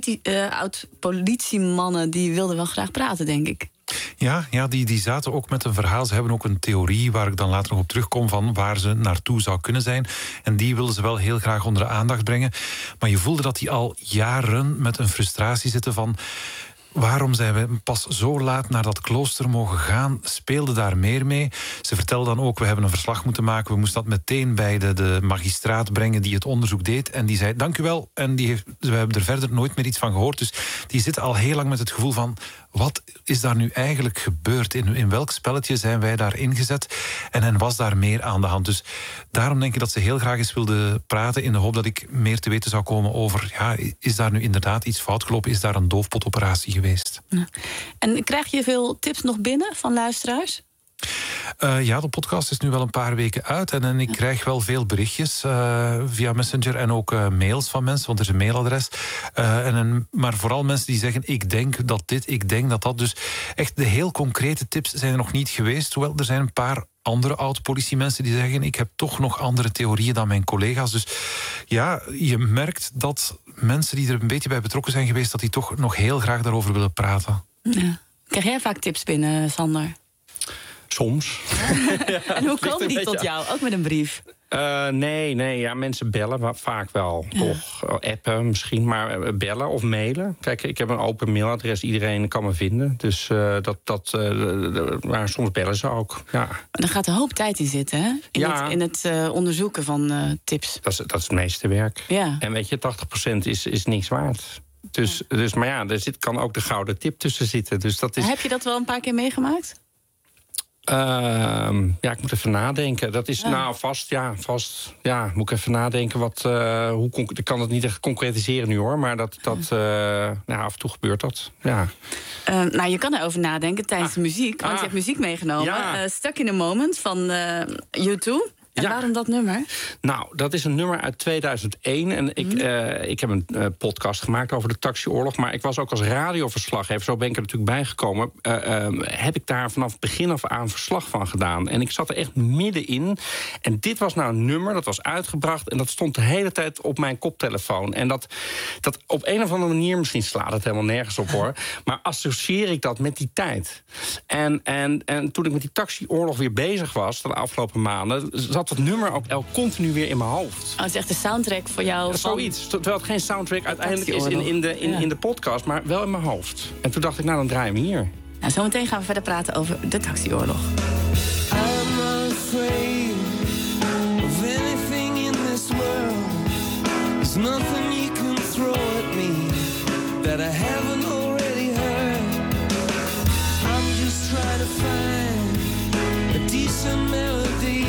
oud-politiemannen uh, die wilden wel graag praten, denk ik. Ja, ja die, die zaten ook met een verhaal. Ze hebben ook een theorie waar ik dan later nog op terugkom van waar ze naartoe zou kunnen zijn. En die wilden ze wel heel graag onder de aandacht brengen. Maar je voelde dat die al jaren met een frustratie zitten van... Waarom zijn we pas zo laat naar dat klooster mogen gaan? Speelde daar meer mee? Ze vertelde dan ook, we hebben een verslag moeten maken. We moesten dat meteen bij de, de magistraat brengen die het onderzoek deed. En die zei, dank u wel. En die heeft, we hebben er verder nooit meer iets van gehoord. Dus die zit al heel lang met het gevoel van... Wat is daar nu eigenlijk gebeurd? In, in welk spelletje zijn wij daar ingezet? En, en was daar meer aan de hand? Dus daarom denk ik dat ze heel graag eens wilde praten... in de hoop dat ik meer te weten zou komen over... Ja, is daar nu inderdaad iets fout gelopen? Is daar een doofpotoperatie geweest? Ja. En krijg je veel tips nog binnen van luisteraars? Uh, ja, de podcast is nu wel een paar weken uit. En, en ik krijg wel veel berichtjes uh, via Messenger en ook uh, mails van mensen, want er is een mailadres. Uh, en een, maar vooral mensen die zeggen, ik denk dat dit, ik denk dat dat. Dus echt de heel concrete tips zijn er nog niet geweest. Hoewel, er zijn een paar andere oud-politiemensen die zeggen, ik heb toch nog andere theorieën dan mijn collega's. Dus ja, je merkt dat mensen die er een beetje bij betrokken zijn geweest, dat die toch nog heel graag daarover willen praten. Ja. Krijg jij vaak tips binnen, Sander? Soms. En hoe komen die tot jou? Ook met een brief? Uh, nee, nee, ja, mensen bellen vaak wel. Ja. Toch, appen misschien, maar bellen of mailen. Kijk, ik heb een open mailadres, iedereen kan me vinden. Dus uh, dat, dat, uh, maar soms bellen ze ook, ja. Dan gaat er een hoop tijd in zitten, hè? In ja. het, in het uh, onderzoeken van uh, tips. Dat is, dat is het meeste werk. Ja. En weet je, tachtig procent is, is niks waard. Dus, dus, maar ja, er zit, kan ook de gouden tip tussen zitten. Dus dat is... Heb je dat wel een paar keer meegemaakt? Uh, ja, ik moet even nadenken. Dat is, ja. nou, vast, ja, vast, ja, moet ik even nadenken wat, uh, hoe, ik kan het niet echt concretiseren nu, hoor, maar dat, dat uh, nou, af en toe gebeurt dat, ja. Uh, nou, je kan erover nadenken tijdens ah. de muziek, want ah. je hebt muziek meegenomen. Ja. Uh, Stuck in a Moment van uh, U twee. En ja. waarom dat nummer? Nou, dat is een nummer uit tweeduizend één. En ik, mm. uh, ik heb een uh, podcast gemaakt over de taxioorlog. Maar ik was ook als radioverslaggever, zo ben ik er natuurlijk bijgekomen. Uh, uh, heb ik daar vanaf het begin af aan verslag van gedaan. En ik zat er echt middenin. En dit was nou een nummer, dat was uitgebracht. En dat stond de hele tijd op mijn koptelefoon. En dat, dat op een of andere manier, misschien slaat het helemaal nergens op, hoor. Maar associeer ik dat met die tijd. En, en, en toen ik met die taxioorlog weer bezig was, de afgelopen maanden, zat dat nummer ook elk continu weer in mijn hoofd. Oh, het is echt de soundtrack voor jou? Ja, zoiets. Terwijl het geen soundtrack uiteindelijk is in, in, de, in, ja. in de podcast, maar wel in mijn hoofd. En toen dacht ik, nou, dan draai je hem hier. Nou, zometeen gaan we verder praten over de taxioorlog. I'm afraid of anything in this world. There's nothing you can throw at me that I haven't already heard. I'm just trying to find a decent melody,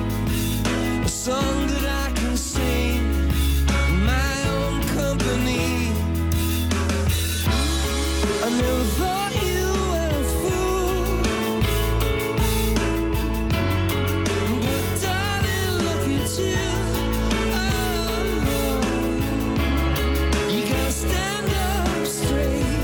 a song that I can sing in my own company. I never thought you were a fool, but darling, look at you. Oh, you gotta stand up straight.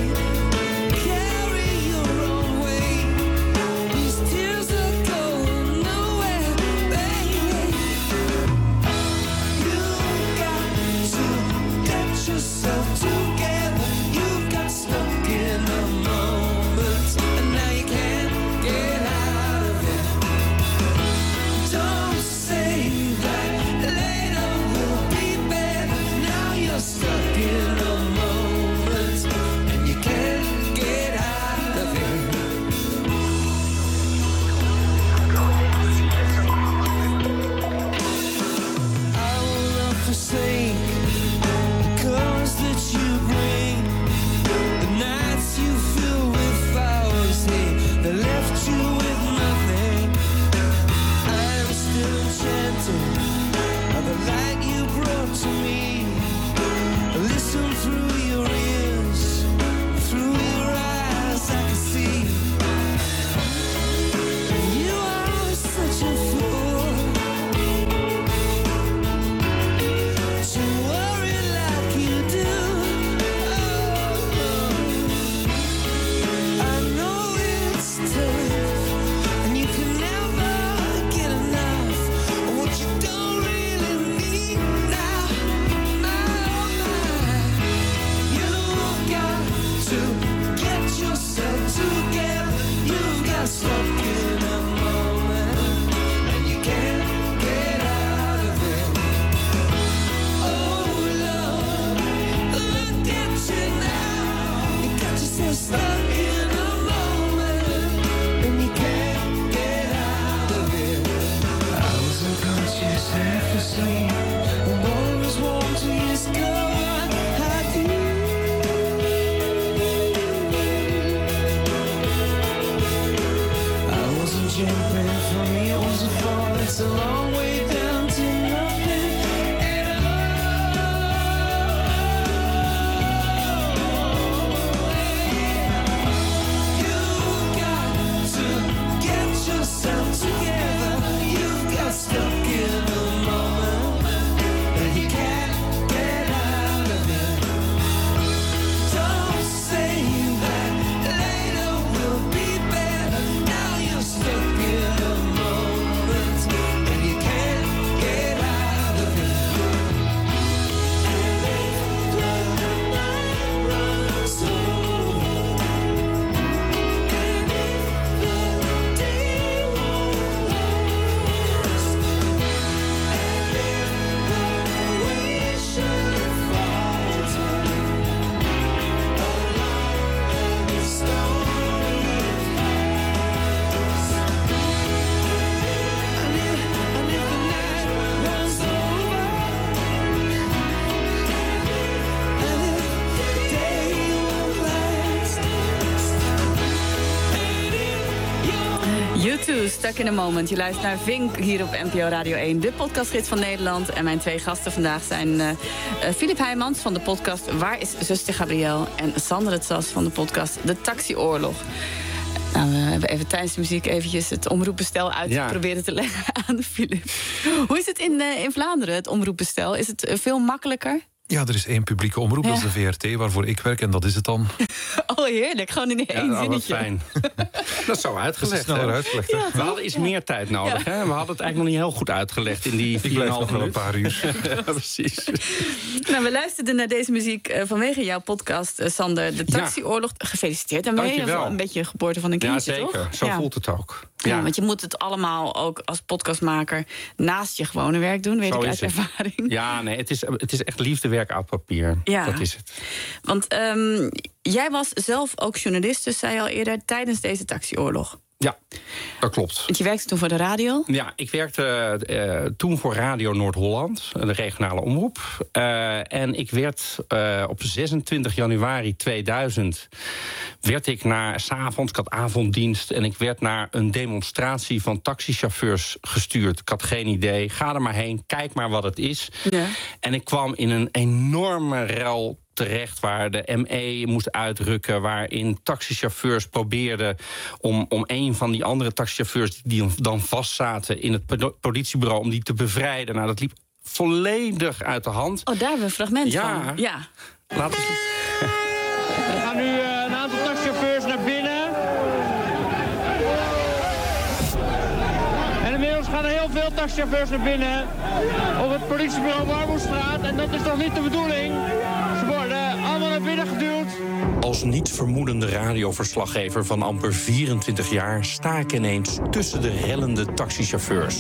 jumping from yours to fall. It's a long way down to nothing at all. You've got to get yourself together. You've got stuck in a moment and you can't get out of it. Don't say that later will be better. Now you're stuck in a moment and you can't get out of it. And if the night runs over, and if the day won't last, and if the wind should falter, and the story ends, and if, and if the night runs over, and if the day won't last, and if you're U twee, Stuck in a Moment. Je luistert naar Vink hier op N P O Radio één, de podcastgids van Nederland. En mijn twee gasten vandaag zijn uh, uh, Philip Heijmans van de podcast Waar is zuster Gabrielle? En Sander het Sas van de podcast De Taxioorlog. Nou, we hebben even tijdens de muziek eventjes het omroepbestel uit Ja. proberen te leggen aan Philip. Hoe is het in, uh, in Vlaanderen, het omroepbestel? Is het uh, veel makkelijker? Ja, er is één publieke omroep, dat is de V R T, waarvoor ik werk, en dat is het dan. Oh, heerlijk. Gewoon in één Ja, oh, wat zinnetje. fijn. Dat is zo Dat uitgelegd. is sneller hè? uitgelegd. hè? We hadden iets meer tijd nodig. Hè? We hadden het eigenlijk nog niet heel goed uitgelegd in die Ik vier blijf komma nog vijf wel een minuten. paar uur. Ja, precies. Nou, we luisterden naar deze muziek uh, vanwege jouw podcast, uh, Sander. De Ja. Taxioorlog. Gefeliciteerd daarmee. Dankjewel. Een beetje geboorte van een Ja, kindje, zeker. toch? Zo ja. voelt het ook. Ja. Ja. want je moet het allemaal ook als podcastmaker naast je gewone werk doen, weet Zo ik is uit het. ervaring. Ja, nee, het is, het is echt liefdewerk uit papier. Ja. Dat is het. Want um, jij was zelf ook journalist, dus zei je al eerder, tijdens deze taxioorlog. Ja, dat klopt. Want je werkte toen voor de radio. Ja, ik werkte uh, toen voor Radio Noord-Holland, de regionale omroep. Uh, en ik werd uh, op zesentwintig januari tweeduizend... werd ik naar 's avonds, ik had avonddienst, en ik werd naar een demonstratie van taxichauffeurs gestuurd. Ik had geen idee. Ga er maar heen, kijk maar wat het is. Ja. En ik kwam in een enorme rel terecht waar de M E moest uitrukken, waarin taxichauffeurs probeerden om, om een van die andere taxichauffeurs die dan vastzaten in het politiebureau, om die te bevrijden. Nou, dat liep volledig uit de hand. Oh, daar hebben we een fragment Ja. van. Ja. Laten we... Er gaan nu uh, een aantal taxichauffeurs naar binnen. En inmiddels gaan er heel veel taxichauffeurs naar binnen op het politiebureau Warmoestraat. En dat is toch niet de bedoeling? Ze worden allemaal naar binnen geduwd. Als niet vermoedende radioverslaggever van amper vierentwintig jaar sta ik ineens tussen de rellende taxichauffeurs.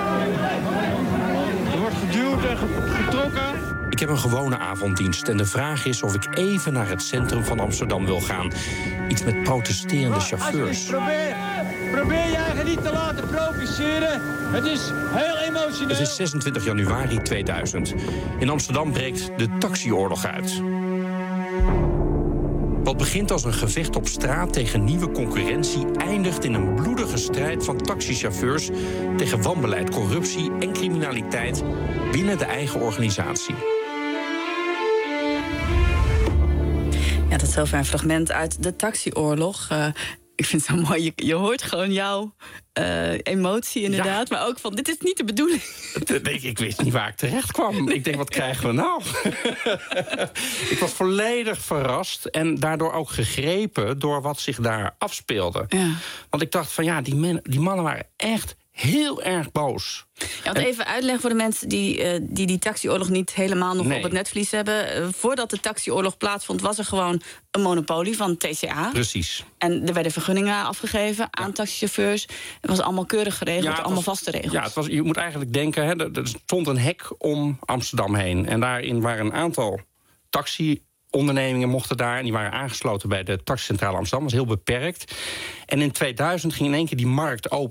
Er wordt geduwd en ge- getrokken. Ik heb een gewone avonddienst en de vraag is of ik even naar het centrum van Amsterdam wil gaan. Iets met protesterende chauffeurs. Probeer, probeer je eigen niet te laten provoceren. Het is heel emotioneel. Het is zesentwintig januari tweeduizend. In Amsterdam breekt de taxioorlog uit. Wat begint als een gevecht op straat tegen nieuwe concurrentie eindigt in een bloedige strijd van taxichauffeurs tegen wanbeleid, corruptie en criminaliteit binnen de eigen organisatie. Ja, dat is zover een fragment uit de taxioorlog. Uh, ik vind het zo mooi. Je, je hoort gewoon jouw uh, emotie inderdaad. Ja. Maar ook van, dit is niet de bedoeling. Ik, ik wist niet waar ik terecht kwam. Ik denk, wat krijgen we nou? Ik was volledig verrast en daardoor ook gegrepen door wat zich daar afspeelde. Ja. Want ik dacht van, ja, die, men, die mannen waren echt heel erg boos. Ja, want even uitleggen voor de mensen die uh, die, die taxioorlog niet helemaal nog nee. op het netvlies hebben. Uh, voordat de taxioorlog plaatsvond, was er gewoon een monopolie van T C A. Precies. En er werden vergunningen afgegeven aan ja. taxichauffeurs. Het was allemaal keurig geregeld, ja, allemaal was, vaste regels. Ja, het was, je moet eigenlijk denken, hè, er stond een hek om Amsterdam heen. En daarin waren een aantal taxi-ondernemingen mochten daar. En die waren aangesloten bij de taxicentrale Amsterdam. Dat was heel beperkt. En in tweeduizend ging in één keer die markt open.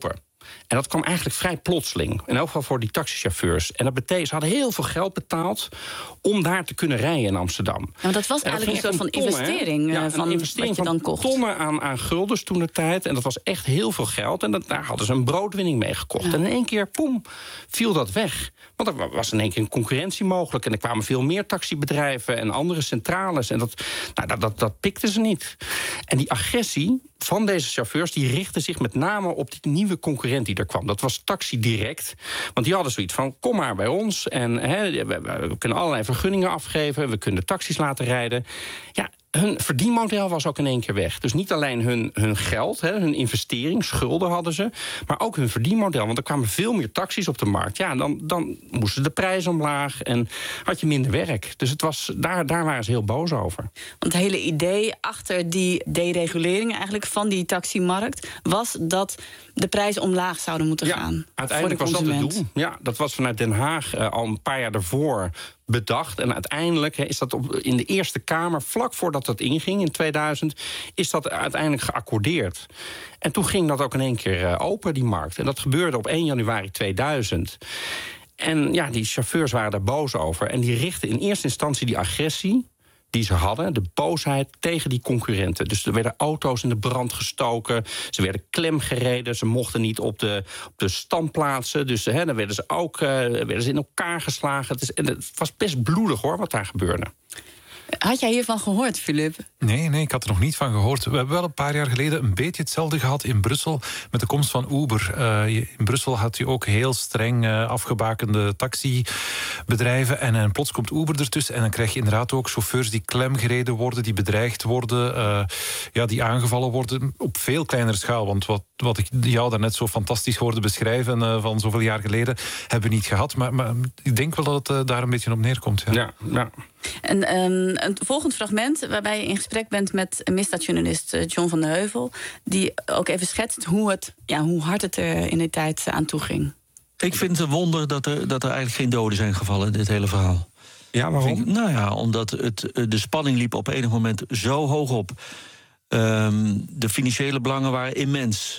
En dat kwam eigenlijk vrij plotseling. In elk geval voor die taxichauffeurs. En dat betekent, ze hadden heel veel geld betaald om daar te kunnen rijden in Amsterdam. Ja, dat was eigenlijk dat een soort van tonnen, investering, ja, van een investering wat je dan kocht. Tonnen aan, aan guldens toen de tijd. En dat was echt heel veel geld. En dat, daar hadden ze een broodwinning mee gekocht. Ja. En in één keer, poem, viel dat weg. Want er was in één keer een concurrentie mogelijk. En er kwamen veel meer taxibedrijven en andere centrales. En dat, nou, dat, dat, dat pikten ze niet. En die agressie van deze chauffeurs die richtte zich met name op die nieuwe concurrent die er kwam. Dat was Taxi Direct. Want die hadden zoiets van, kom maar bij ons. En hè, we, we kunnen allerlei vergunningen afgeven. We kunnen taxis laten rijden. Ja, hun verdienmodel was ook in één keer weg. Dus niet alleen hun, hun geld, hè, hun investering, schulden hadden ze, maar ook hun verdienmodel. Want er kwamen veel meer taxis op de markt. Ja, dan, dan moesten de prijzen omlaag en had je minder werk. Dus het was, daar, daar waren ze heel boos over. Want het hele idee achter die deregulering eigenlijk van die taximarkt was dat de prijzen omlaag zouden moeten ja, gaan. Uiteindelijk voor de was dat consument. het doel. Ja, dat was vanuit Den Haag uh, al een paar jaar daarvoor bedacht. En uiteindelijk he, is dat op, in de Eerste Kamer, vlak voordat dat inging in tweeduizend, is dat uiteindelijk geaccordeerd. En toen ging dat ook in één keer uh, open, die markt. En dat gebeurde op één januari tweeduizend. En ja, die chauffeurs waren daar boos over. En die richtten in eerste instantie die agressie die ze hadden, de boosheid tegen die concurrenten. Dus er werden auto's in de brand gestoken, ze werden klemgereden, ze mochten niet op de, op de standplaatsen. Dus hè, dan werden ze ook uh, werden ze in elkaar geslagen. Het, is, en het was best bloedig hoor, wat daar gebeurde. Had jij hiervan gehoord, Philip? Nee, nee, ik had er nog niet van gehoord. We hebben wel een paar jaar geleden een beetje hetzelfde gehad in Brussel met de komst van Uber. Uh, in Brussel had je ook heel streng uh, afgebakende taxibedrijven. En, en plots komt Uber ertussen en dan krijg je inderdaad ook chauffeurs die klemgereden worden, die bedreigd worden, uh, ja, die aangevallen worden op veel kleinere schaal. Want wat, wat ik jou daarnet zo fantastisch hoorde beschrijven uh, van zoveel jaar geleden, hebben we niet gehad. Maar, maar ik denk wel dat het uh, daar een beetje op neerkomt. Ja, ja. ja. En um, een volgend fragment waarbij je in gesprek bent met misdaadjournalist John van de Heuvel, die ook even schetst hoe, het, ja, hoe hard het er in die tijd aan toe ging. Ik vind het een wonder dat er, dat er eigenlijk geen doden zijn gevallen in dit hele verhaal. Ja, waarom? Ik, nou ja, omdat het, de spanning liep op enig moment zo hoog op. Um, de financiële belangen waren immens.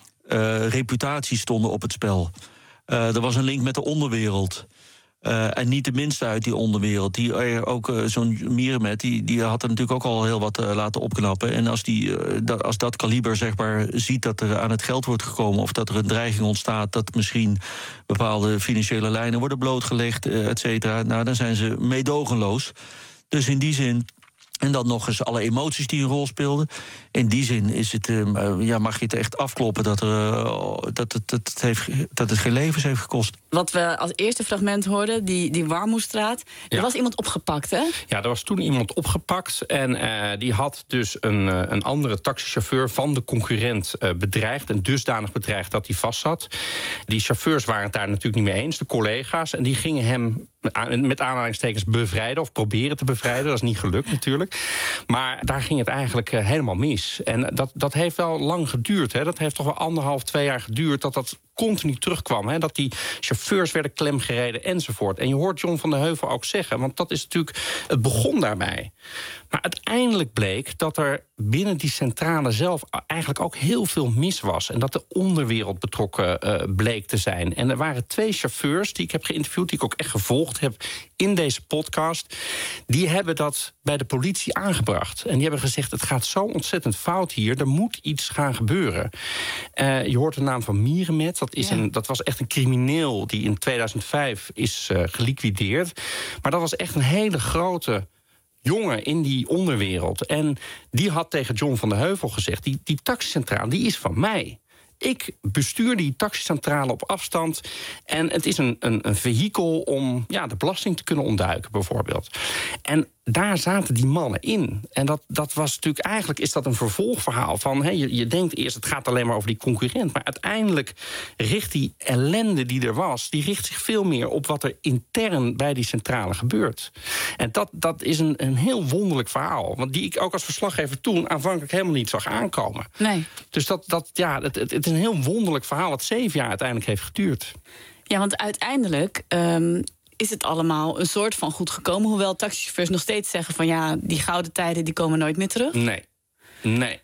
Uh, reputaties stonden op het spel. Uh, er was een link met de onderwereld. Uh, en niet de minste uit die onderwereld. Die er ook uh, zo'n Mierenmet, die, die had er natuurlijk ook al heel wat uh, laten opknappen. En als, die, uh, dat, als dat kaliber zeg maar ziet dat er aan het geld wordt gekomen, of dat er een dreiging ontstaat dat misschien bepaalde financiële lijnen worden blootgelegd, uh, et cetera, nou, dan zijn ze meedogenloos. Dus in die zin. En dan nog eens alle emoties die een rol speelden. In die zin is het, uh, ja, mag je het echt afkloppen dat, er, uh, dat, het, dat, het heeft, dat het geen levens heeft gekost. Wat we als eerste fragment hoorden, die, die Warmoestraat. Ja. Er was iemand opgepakt, hè? Ja, er was toen iemand opgepakt. En uh, die had dus een, uh, een andere taxichauffeur van de concurrent uh, bedreigd. En dusdanig bedreigd dat hij vastzat. Die chauffeurs waren het daar natuurlijk niet mee eens, de collega's. En die gingen hem met aanhalingstekens bevrijden of proberen te bevrijden. Dat is niet gelukt natuurlijk. Maar daar ging het eigenlijk uh, helemaal mis. En dat, dat heeft wel lang geduurd. Hè. Dat heeft toch wel anderhalf, twee jaar geduurd dat dat continu terugkwam. Hè. Dat die chauffeurs werden klemgereden enzovoort. En je hoort John van de Heuvel ook zeggen, want dat is natuurlijk, het begon daarbij. Maar uiteindelijk bleek dat er binnen die centrale zelf eigenlijk ook heel veel mis was. En dat de onderwereld betrokken uh, bleek te zijn. En er waren twee chauffeurs die ik heb geïnterviewd, die ik ook echt gevolgd heb in deze podcast. Die hebben dat bij de politie aangebracht. En die hebben gezegd, het gaat zo ontzettend fout hier. Er moet iets gaan gebeuren. Uh, je hoort de naam van Mierenmet. Dat, is ja. een, dat was echt een crimineel die in tweeduizend vijf is uh, geliquideerd. Maar dat was echt een hele grote jongen in die onderwereld. En die had tegen John van de Heuvel gezegd, die, die taxicentrale, die is van mij. Ik bestuur die taxicentrale op afstand. En het is een, een, een vehikel om ja, de belasting te kunnen ontduiken, bijvoorbeeld. En daar zaten die mannen in. En dat, dat was natuurlijk, eigenlijk is dat een vervolgverhaal van, he, je, je denkt eerst, het gaat alleen maar over die concurrent. Maar uiteindelijk richt die ellende die er was, die richt zich veel meer op wat er intern bij die centrale gebeurt. En dat, dat is een, een heel wonderlijk verhaal. Want die ik ook als verslaggever toen aanvankelijk helemaal niet zag aankomen. Nee. Dus dat, dat, ja, het, het, het is een heel wonderlijk verhaal dat zeven jaar uiteindelijk heeft geduurd. Ja, want uiteindelijk Um... is het allemaal een soort van goed gekomen. Hoewel taxichauffeurs nog steeds zeggen van ja, die gouden tijden die komen nooit meer terug. Nee, nee.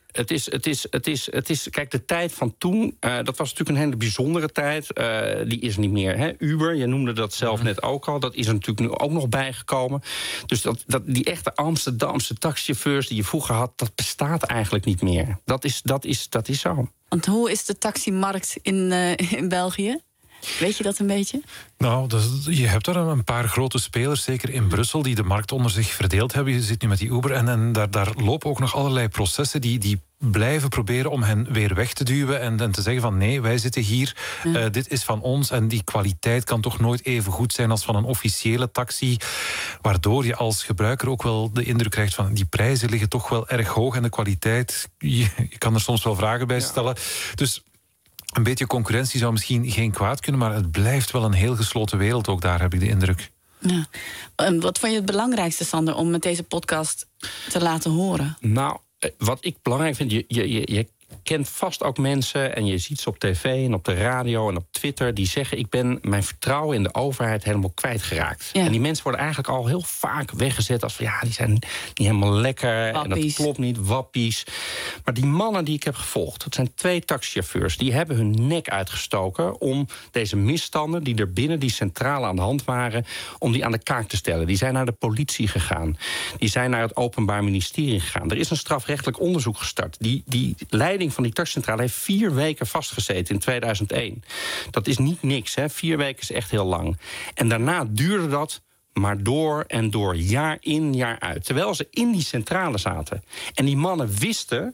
Het is, het is, het is, het is, kijk, de tijd van toen, uh, dat was natuurlijk een hele bijzondere tijd. Uh, die is niet meer. Hè? Uber, je noemde dat zelf net ook al. Dat is er natuurlijk nu ook nog bijgekomen. Dus dat, dat, die echte Amsterdamse taxichauffeurs die je vroeger had, dat bestaat eigenlijk niet meer. Dat is, dat is, dat is zo. Want hoe is de taximarkt in, uh, in België? Weet je dat een beetje? Nou, dus je hebt daar een paar grote spelers, zeker in Brussel, die de markt onder zich verdeeld hebben. Je zit nu met die Uber en, en daar, daar lopen ook nog allerlei processen die, die blijven proberen om hen weer weg te duwen en, en te zeggen van nee, wij zitten hier, ja. uh, dit is van ons en die kwaliteit kan toch nooit even goed zijn als van een officiële taxi, waardoor je als gebruiker ook wel de indruk krijgt van die prijzen liggen toch wel erg hoog en de kwaliteit, je, je kan er soms wel vragen bij stellen. Ja. Dus een beetje concurrentie zou misschien geen kwaad kunnen, maar het blijft wel een heel gesloten wereld, ook daar heb ik de indruk. Ja. Wat vond je het belangrijkste, Sander, om met deze podcast te laten horen? Nou, wat ik belangrijk vind, je, je, je, je kent vast ook mensen en je ziet ze op tv en op de radio en op Twitter die zeggen, ik ben mijn vertrouwen in de overheid helemaal kwijtgeraakt. Ja. En die mensen worden eigenlijk al heel vaak weggezet als van ja, die zijn niet helemaal lekker wappies. En dat klopt niet, wappies. Maar die mannen die ik heb gevolgd, dat zijn twee taxichauffeurs, die hebben hun nek uitgestoken om deze misstanden die er binnen die centrale aan de hand waren, om die aan de kaak te stellen. Die zijn naar de politie gegaan. Die zijn naar het Openbaar Ministerie gegaan. Er is een strafrechtelijk onderzoek gestart. Die, die leiding van die taxicentrale heeft vier weken vastgezeten in tweeduizend één. Dat is niet niks, hè? Vier weken is echt heel lang. En daarna duurde dat maar door en door, jaar in, jaar uit. Terwijl ze in die centrale zaten. En die mannen wisten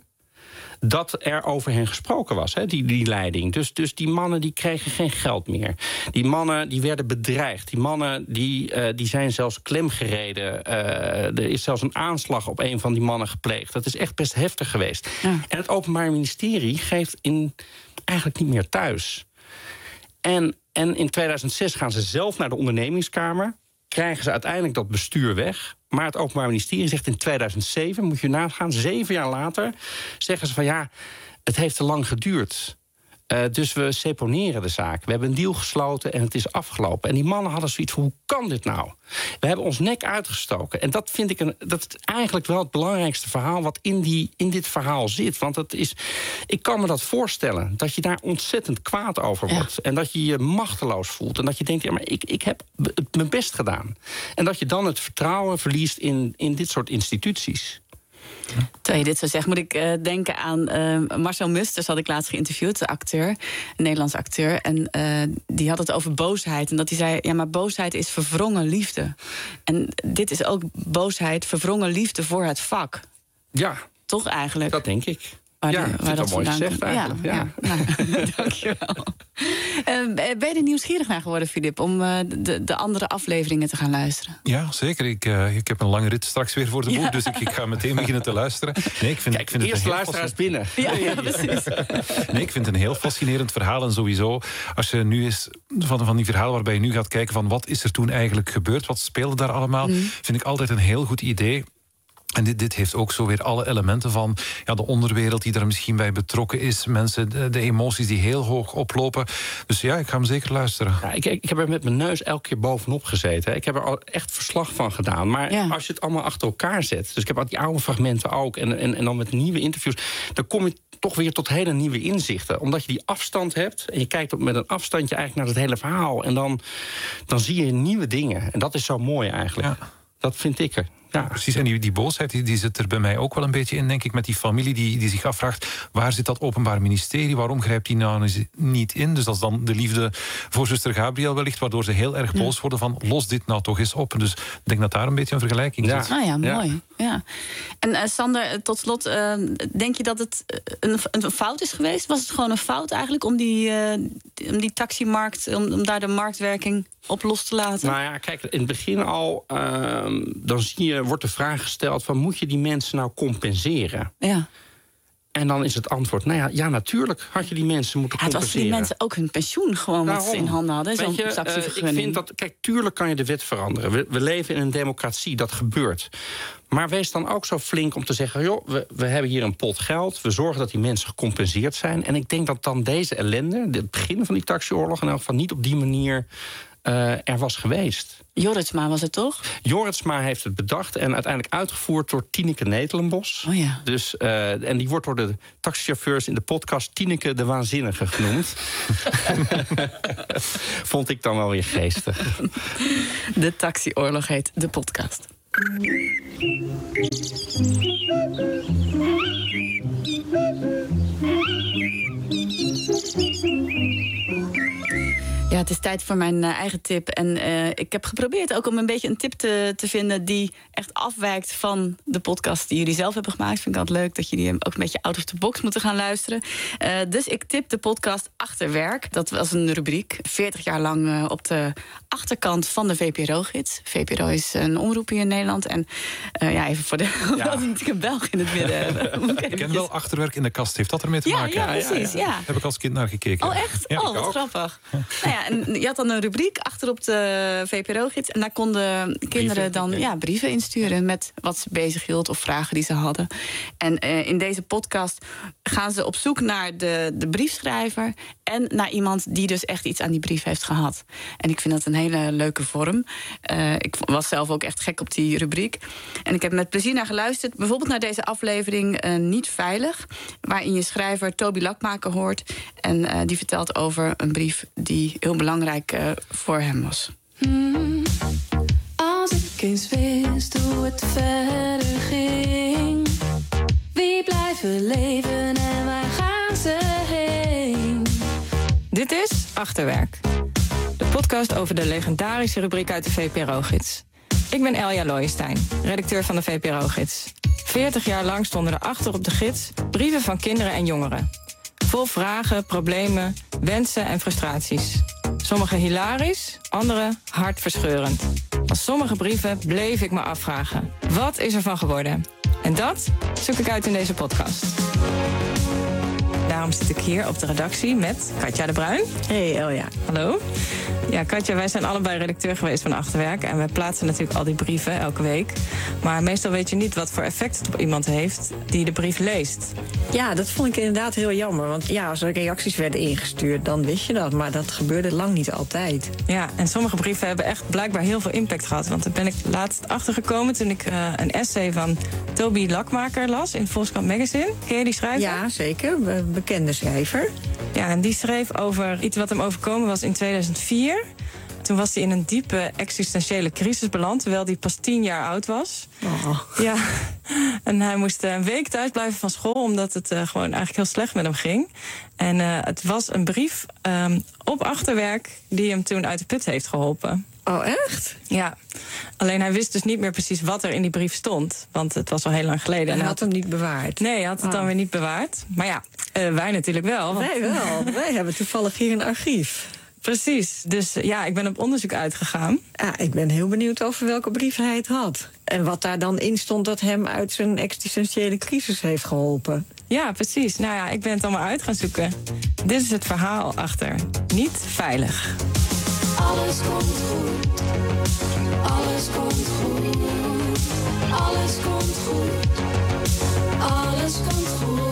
dat er over hen gesproken was, hè, die, die leiding. Dus, dus die mannen die kregen geen geld meer. Die mannen die werden bedreigd. Die mannen die, uh, die zijn zelfs klemgereden. Uh, er is zelfs een aanslag op een van die mannen gepleegd. Dat is echt best heftig geweest. Ja. En het Openbaar Ministerie geeft in, eigenlijk niet meer thuis. En, en in tweeduizend zes gaan ze zelf naar de ondernemingskamer, krijgen ze uiteindelijk dat bestuur weg. Maar het Openbaar Ministerie zegt in tweeduizend zeven, moet je nagaan, zeven jaar later, zeggen ze van ja, het heeft te lang geduurd. Uh, dus we seponeren de zaak. We hebben een deal gesloten en het is afgelopen. En die mannen hadden zoiets van, hoe kan dit nou? We hebben ons nek uitgestoken. En dat vind ik een, dat is eigenlijk wel het belangrijkste verhaal wat in, die, in dit verhaal zit. Want dat is, ik kan me dat voorstellen, dat je daar ontzettend kwaad over wordt. Ja. En dat je je machteloos voelt. En dat je denkt, ja, maar ik, ik heb het mijn best gedaan. En dat je dan het vertrouwen verliest in, in dit soort instituties. Terwijl je dit zo zegt, moet ik uh, denken aan uh, Marcel Musters, had ik laatst geïnterviewd, de acteur, een Nederlands acteur. En uh, die had het over boosheid. En dat hij zei, ja, maar boosheid is verwrongen liefde. En dit is ook boosheid, verwrongen liefde voor het vak. Ja. Toch eigenlijk? Dat denk ik. Waar ja, de, ik waar vind dat dat mooi gezegd eigenlijk. Ja, ja, ja. Nou, dankjewel. Uh, ben je er nieuwsgierig naar geworden, Filip, om uh, de, de andere afleveringen te gaan luisteren? Ja, zeker. Ik, uh, ik heb een lange rit straks weer voor de boeg, ja. dus ik, ik ga meteen beginnen te luisteren. Nee, ik vind, Kijk, ik vind eerst het een luisteraars binnen. Ja, ja, precies. Nee, ik vind het een heel fascinerend verhaal. En sowieso, als je nu eens van, van die verhalen waarbij je nu gaat kijken van wat is er toen eigenlijk gebeurd, wat speelde daar allemaal, mm. vind ik altijd een heel goed idee. En dit, dit heeft ook zo weer alle elementen van ja, de onderwereld die er misschien bij betrokken is. Mensen, de, de emoties die heel hoog oplopen. Dus ja, ik ga hem zeker luisteren. Ja, ik, ik heb er met mijn neus elke keer bovenop gezeten. Hè. Ik heb er al echt verslag van gedaan. Maar ja. als je het allemaal achter elkaar zet. Dus ik heb al die oude fragmenten ook. En, en, en dan met nieuwe interviews. Dan kom je toch weer tot hele nieuwe inzichten. Omdat je die afstand hebt. En je kijkt op met een afstandje eigenlijk naar het hele verhaal. En dan, dan zie je nieuwe dingen. En dat is zo mooi eigenlijk. Ja. Dat vind ik er. Ja, precies. En die, die boosheid die, die zit er bij mij ook wel een beetje in, denk ik, met die familie die, die zich afvraagt, waar zit dat Openbaar Ministerie? Waarom grijpt die nou niet in? Dus dat is dan de liefde voor zuster Gabriel wellicht, waardoor ze heel erg boos worden van, los dit nou toch eens op. Dus ik denk dat daar een beetje een vergelijking ja. zit. Ah ja, mooi. Ja. Ja. En uh, Sander, tot slot, uh, denk je dat het een, een fout is geweest? Was het gewoon een fout eigenlijk om die, uh, om die taximarkt, om, om daar de marktwerking op los te laten? Nou ja, kijk, in het begin al, uh, dan zie je, wordt de vraag gesteld van, moet je die mensen nou compenseren? Ja. En dan is het antwoord, nou ja, ja natuurlijk had je die mensen moeten ja, het compenseren. Was die mensen ook hun pensioen gewoon wat ze in handen hadden, zo'n taxivergunning. Uh, ik vind dat, kijk, tuurlijk kan je de wet veranderen. We, we leven in een democratie, dat gebeurt. Maar wees dan ook zo flink om te zeggen, joh, we, we hebben hier een pot geld, we zorgen dat die mensen gecompenseerd zijn. En ik denk dat dan deze ellende, het begin van die taxioorlog, in elk geval niet op die manier uh, er was geweest. Jorritsma was het toch? Jorritsma heeft het bedacht en uiteindelijk uitgevoerd door Tineke Netelenbos. Oh ja. Dus, uh, en die wordt door de taxichauffeurs in de podcast Tineke de Waanzinnige genoemd. Vond ik dan wel weer geestig. De Taxioorlog heet de podcast. Ja, het is tijd voor mijn uh, eigen tip. En uh, ik heb geprobeerd ook om een beetje een tip te, te vinden die echt afwijkt van de podcast die jullie zelf hebben gemaakt. Vind ik altijd leuk dat jullie hem ook een beetje out of the box moeten gaan luisteren. Uh, dus ik tip de podcast Achterwerk. Dat was een rubriek, veertig jaar lang uh, op de achterkant van de V P R O-gids. V P R O is een omroep hier in Nederland. En uh, ja, even voor de... Ja. Dat we natuurlijk een Belg in het midden hebben. Ik ken wel Achterwerk in de kast. Heeft dat ermee te ja, maken? Ja, precies. Ja, ja. Daar heb ik als kind naar gekeken. Oh, echt? Ja, oh, wat grappig. Nou ja, en je had dan een rubriek achter op de V P R O-gids. En daar konden kinderen brieven, dan ja, brieven insturen met wat ze bezig hield of vragen die ze hadden. En uh, in deze podcast gaan ze op zoek naar de, de briefschrijver en naar iemand die dus echt iets aan die brief heeft gehad. En ik vind dat een hele leuke vorm. Uh, ik was zelf ook echt gek op die rubriek. En ik heb met plezier naar geluisterd. Bijvoorbeeld naar deze aflevering uh, Niet Veilig, waarin je schrijver Toby Lakmaker hoort. En uh, die vertelt over een brief die heel belangrijk uh, voor hem was. Hmm, als ik eens wist hoe het verder ging. Wie blijven leven en waar gaan ze heen? Dit is Achterwerk. De podcast over de legendarische rubriek uit de V P R O-gids. Ik ben Elja Looijenstein, redacteur van de V P R O-gids. veertig jaar lang stonden er achter op de gids brieven van kinderen en jongeren. Vol vragen, problemen, wensen en frustraties. Sommige hilarisch, andere hartverscheurend. Van sommige brieven bleef ik me afvragen. Wat is er van geworden? En dat zoek ik uit in deze podcast. Daarom zit ik hier op de redactie met Katja de Bruin. Hey Elja. Hallo. Ja, Katja, wij zijn allebei redacteur geweest van Achterwerk. En wij plaatsen natuurlijk al die brieven elke week. Maar meestal weet je niet wat voor effect het op iemand heeft die de brief leest. Ja, dat vond ik inderdaad heel jammer. Want ja, als er reacties werden ingestuurd, dan wist je dat. Maar dat gebeurde lang niet altijd. Ja, en sommige brieven hebben echt blijkbaar heel veel impact gehad. Want daar ben ik laatst achtergekomen toen ik uh, een essay van Toby Lakmaker las in Volkskrant Magazine. Ken je die schrijver? Ja, zeker. Be- bekende schrijver. Ja, en die schreef over iets wat hem overkomen was in tweeduizend vier. Toen was hij in een diepe existentiële crisis beland, terwijl hij pas tien jaar oud was. Oh. Ja, en hij moest een week thuis blijven van school, omdat het uh, gewoon eigenlijk heel slecht met hem ging. En uh, het was een brief um, op Achterwerk die hem toen uit de put heeft geholpen. Oh, echt? Ja. Alleen hij wist dus niet meer precies wat er in die brief stond. Want het was al heel lang geleden. En hij had hem niet bewaard? Nee, hij had het oh. dan weer niet bewaard. Maar ja, uh, wij natuurlijk wel. Want... Wij wel. Wij hebben toevallig hier een archief. Precies. Dus ja, ik ben op onderzoek uitgegaan. Ja, ik ben heel benieuwd over welke brief hij het had. En wat daar dan in stond dat hem uit zijn existentiële crisis heeft geholpen. Ja, precies. Nou ja, ik ben het allemaal uit gaan zoeken. Dit is het verhaal achter Niet Veilig. Alles komt goed. Alles komt goed. Alles komt goed. Alles komt goed.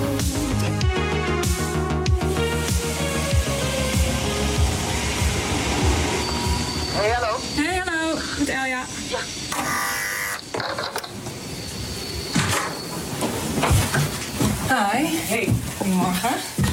Hey, hallo. Hey, hallo. Met Elja. Ja. Hi. Hey. Goedemorgen.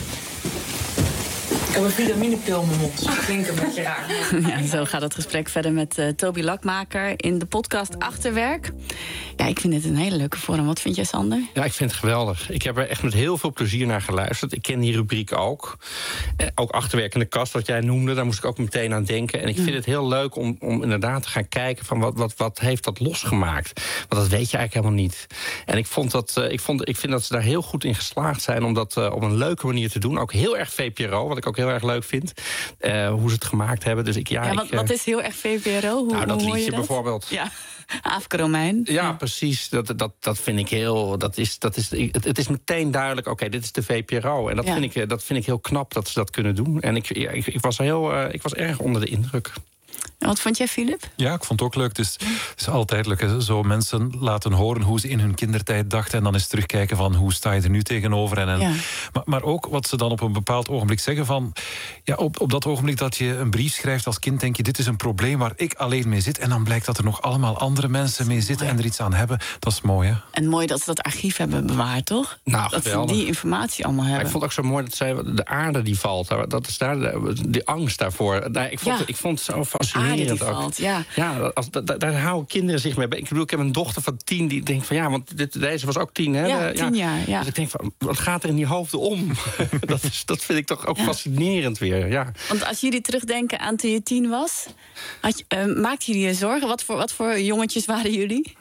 Ik heb een vitaminepil in mijn mond. Dat klinkt een beetje raar. Ja, zo gaat het gesprek verder met uh, Toby Lakmaker in de podcast Achterwerk. Ja, ik vind dit een hele leuke vorm. Wat vind jij, Sander? Ja, ik vind het geweldig. Ik heb er echt met heel veel plezier naar geluisterd. Ik ken die rubriek ook. Eh, ook Achterwerk in de kast, wat jij noemde. Daar moest ik ook meteen aan denken. En ik vind het heel leuk om, om inderdaad te gaan kijken van wat, wat, wat heeft dat losgemaakt. Want dat weet je eigenlijk helemaal niet. En ik, vond dat, uh, ik, vond, ik vind dat ze daar heel goed in geslaagd zijn om dat uh, op een leuke manier te doen. Ook heel erg V P R O, wat ik ook heel erg leuk vind. Uh, hoe ze het gemaakt hebben. Dus ik, ja, ja, wat, ik, uh, wat is heel erg V P R O? Hoe, nou, dat hoe hoor liedje je dat? bijvoorbeeld. Ja. Aafke Romein. Ja, ja, precies. Dat, dat, dat vind ik heel. Dat is, dat is, het, het is meteen duidelijk. Oké, okay, dit is de V P R O. En dat, ja. vind ik, dat vind ik heel knap dat ze dat kunnen doen. En ik, ja, ik, ik, was heel, uh, ik was erg onder de indruk. En wat vond jij, Filip? Ja, ik vond het ook leuk. Het is, het is altijd leuk, hè. Zo mensen laten horen hoe ze in hun kindertijd dachten en dan eens terugkijken van hoe sta je er nu tegenover. En, en, Ja. maar, maar ook wat ze dan op een bepaald ogenblik zeggen van... Ja, op, op dat ogenblik dat je een brief schrijft als kind, denk je, dit is een probleem waar ik alleen mee zit. En dan blijkt dat er nog allemaal andere mensen mee zitten en er iets aan hebben. Dat is mooi, hè? En mooi dat ze dat archief hebben bewaard, toch? Nou, dat ze geweldig. die informatie allemaal Maar hebben. ik vond het ook zo mooi dat zij de aarde die valt. Dat is daar de, de angst daarvoor. Nou, ik, vond, Ja. ik vond het zo aarde fascinerend die ook. valt, ja. Ja, als, da, da- daar houden kinderen zich mee. Ik bedoel, ik heb een dochter van tien die denkt van ja, want dit, deze was ook tien, hè? Ja, De- tien jaar, ja. Dus ik denk van, wat gaat er in die hoofden om? dat, is, dat vind ik toch ook fascinerend weer, ja. Want als jullie terugdenken aan toen je tien was... Had je, uh, maakten jullie je zorgen? Wat voor, wat voor jongetjes waren jullie?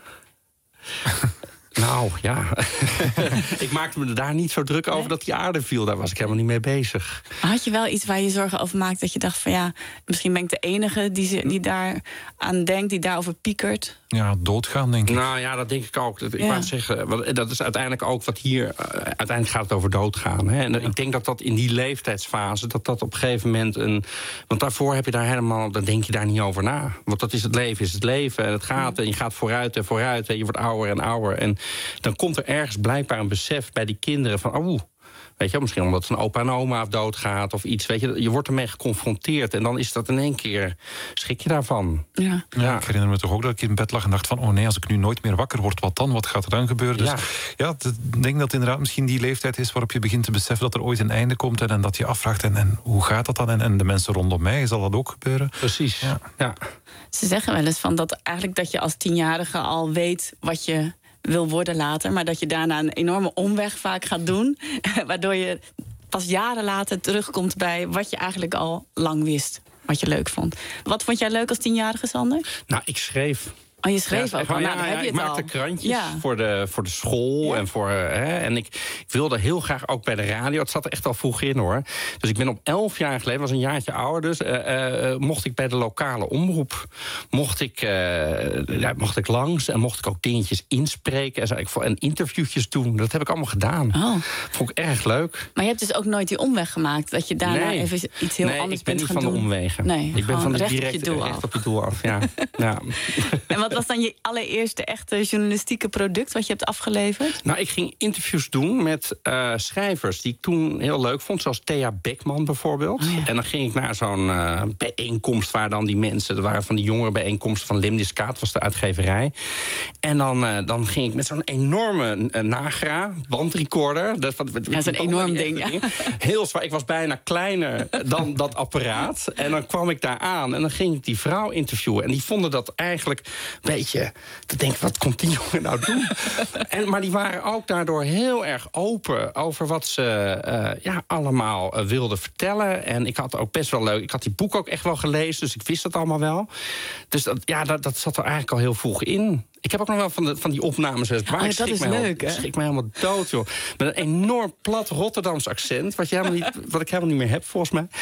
Nou, ja. ik maakte me er daar niet zo druk over Nee? dat die aarde viel. Daar was ik helemaal niet mee bezig. Had je wel iets waar je zorgen over maakt? Dat je dacht van ja, misschien ben ik de enige die, ze, die daar aan denkt, die daarover piekert. Ja, doodgaan, denk ik. Nou ja, dat denk ik ook. Dat, ik Ja. wou zeggen, want dat is uiteindelijk ook wat hier... Uh, uiteindelijk gaat het over doodgaan. Hè? En ik denk dat dat in die leeftijdsfase... dat dat op een gegeven moment een... Want daarvoor heb je daar helemaal... dan denk je daar niet over na. Want dat is het leven, is het leven. En het gaat en je gaat vooruit en vooruit. En je wordt ouder en ouder. En dan komt er ergens blijkbaar een besef bij die kinderen van... oh, weet je, misschien omdat een opa en oma doodgaat of iets. Weet je, je wordt ermee geconfronteerd. En dan is dat in één keer... schrik je daarvan. Ja. Ja, ik herinner me toch ook dat ik in bed lag en dacht van... oh nee, als ik nu nooit meer wakker word, wat dan? Wat gaat er dan gebeuren? Dus Ja. ja, het- ik denk dat het inderdaad misschien die leeftijd is... waarop je begint te beseffen dat er ooit een einde komt... en, en dat je afvraagt, en, en hoe gaat dat dan? En, en de mensen rondom mij, zal dat ook gebeuren? Precies, ja. ja. Ze zeggen wel eens van dat eigenlijk dat je als tienjarige al weet wat je wil worden later, maar dat je daarna een enorme omweg vaak gaat doen, waardoor je pas jaren later terugkomt bij wat je eigenlijk al lang wist, wat je leuk vond. Wat vond jij leuk als tienjarige, Sander? Nou, ik schreef... Oh, je schreef Ja, ook al. ja, Nou, dan ja, heb je ik het maakte al. krantjes Ja. voor, de, voor de school. Ja. En, voor, eh, hè, en ik, ik wilde heel graag ook bij de radio. Het zat er echt al vroeg in, hoor. Dus ik ben op elf jaar geleden, was een jaartje ouder dus... eh, eh, mocht ik bij de lokale omroep... mocht ik, eh, ja, mocht ik langs en mocht ik ook dingetjes inspreken... en, zo, ik, en interviewtjes doen. Dat heb ik allemaal gedaan. Oh. Vond ik erg leuk. Maar je hebt dus ook nooit die omweg gemaakt, dat je daarna Nee. even iets heel nee, anders ik ben bent niet gaan van doen. de omwegen. Nee, ik ben gewoon van de recht op je direct doel recht af. op je doel af. Ja. ja. En wat was dan je allereerste echte journalistieke product wat je hebt afgeleverd? Nou, ik ging interviews doen met uh, schrijvers die ik toen heel leuk vond. Zoals Thea Beckman bijvoorbeeld. Oh, ja. En dan ging ik naar zo'n uh, bijeenkomst waar dan die mensen... dat waren van die jongere bijeenkomsten van Limdiskaat, was de uitgeverij. En dan, uh, dan ging ik met zo'n enorme uh, Nagra, bandrecorder. Dat, wat, wat, Ja, zo'n enorm ding, ja. Heel zwaar. Ik was bijna kleiner dan dat apparaat. En dan kwam ik daar aan en dan ging ik die vrouw interviewen. En die vonden dat eigenlijk een beetje... te denken, wat komt die jongen nou doen? en, maar die waren ook daardoor heel erg open over wat ze uh, ja, allemaal uh, wilden vertellen. En ik had ook best wel leuk... Ik had die boek ook echt wel gelezen, dus ik wist dat allemaal wel. Dus dat, ja, dat, dat zat er eigenlijk al heel vroeg in. Ik heb ook nog wel van, de, van die opnames. Maar Oh, ik dat is me leuk, helemaal, hè? schrik me helemaal dood, joh. Met een enorm plat Rotterdams accent... wat, je helemaal niet, wat ik helemaal niet meer heb, volgens mij.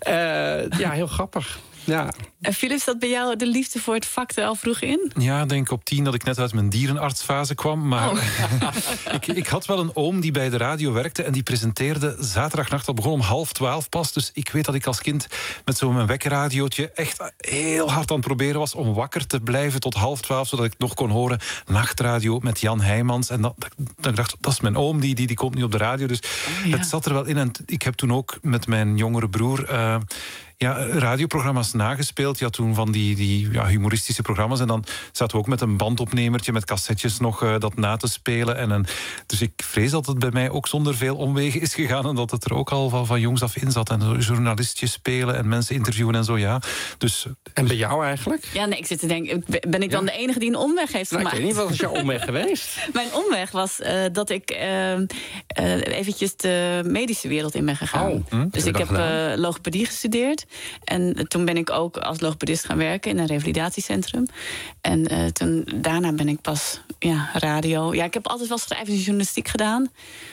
Uh, ja, heel grappig. Ja. En Philip, zat bij jou de liefde voor het vak er al vroeg in? Ja, denk op tien dat ik net uit mijn dierenartsfase kwam. Maar Oh. ik, ik had wel een oom die bij de radio werkte... en die presenteerde zaterdagnacht, dat begon om half twaalf pas. Dus ik weet dat ik als kind met zo'n wekkerradiootje... echt heel hard aan het proberen was om wakker te blijven tot half twaalf... zodat ik nog kon horen nachtradio met Jan Heijmans. En dat, dat ik dacht, dat is mijn oom, die, die, die komt niet op de radio. Dus Oh, ja. het zat er wel in. En ik heb toen ook met mijn jongere broer... Uh, Ja, radioprogramma's nagespeeld. Ja, toen van die, die ja, humoristische programma's. En dan zaten we ook met een bandopnemertje, met cassettes nog uh, dat na te spelen. En een, dus ik vrees dat het bij mij ook zonder veel omwegen is gegaan. En dat het er ook al van, van jongs af in zat. En zo journalistjes spelen en mensen interviewen en zo, ja. Dus, en bij jou eigenlijk? Ja, nee, ik zit te denken, ben ik dan Ja. de enige die een omweg heeft Nou, ik gemaakt? weet niet, wat is jouw omweg geweest? Mijn omweg was uh, dat ik uh, uh, eventjes de medische wereld in ben gegaan. Oh, hm? Dus Heb ik je dat heb gedaan? uh, logopedie gestudeerd. En toen ben ik ook als logopedist gaan werken in een revalidatiecentrum. En uh, toen, daarna ben ik pas ja, radio. Ja, ik heb altijd wel schrijven en journalistiek gedaan.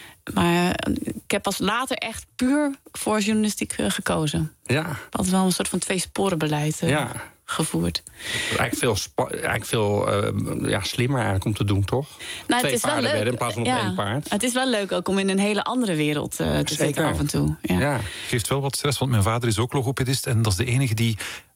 Maar ik heb pas later echt puur voor journalistiek uh, gekozen. Ja. Altijd wel een soort van twee-sporenbeleid uh, Ja. gevoerd. Eigenlijk veel, spa- eigenlijk veel uh, ja, slimmer eigenlijk om te doen, toch? Nou, Twee het is wel paarden leuk. wedden in plaats van op Ja, één paard. het is wel leuk ook om in een hele andere wereld uh, te Zeker. zitten af en toe. Ja. Ja. geeft wel wat stress, want mijn vader is ook logopedist... en dat is de enige die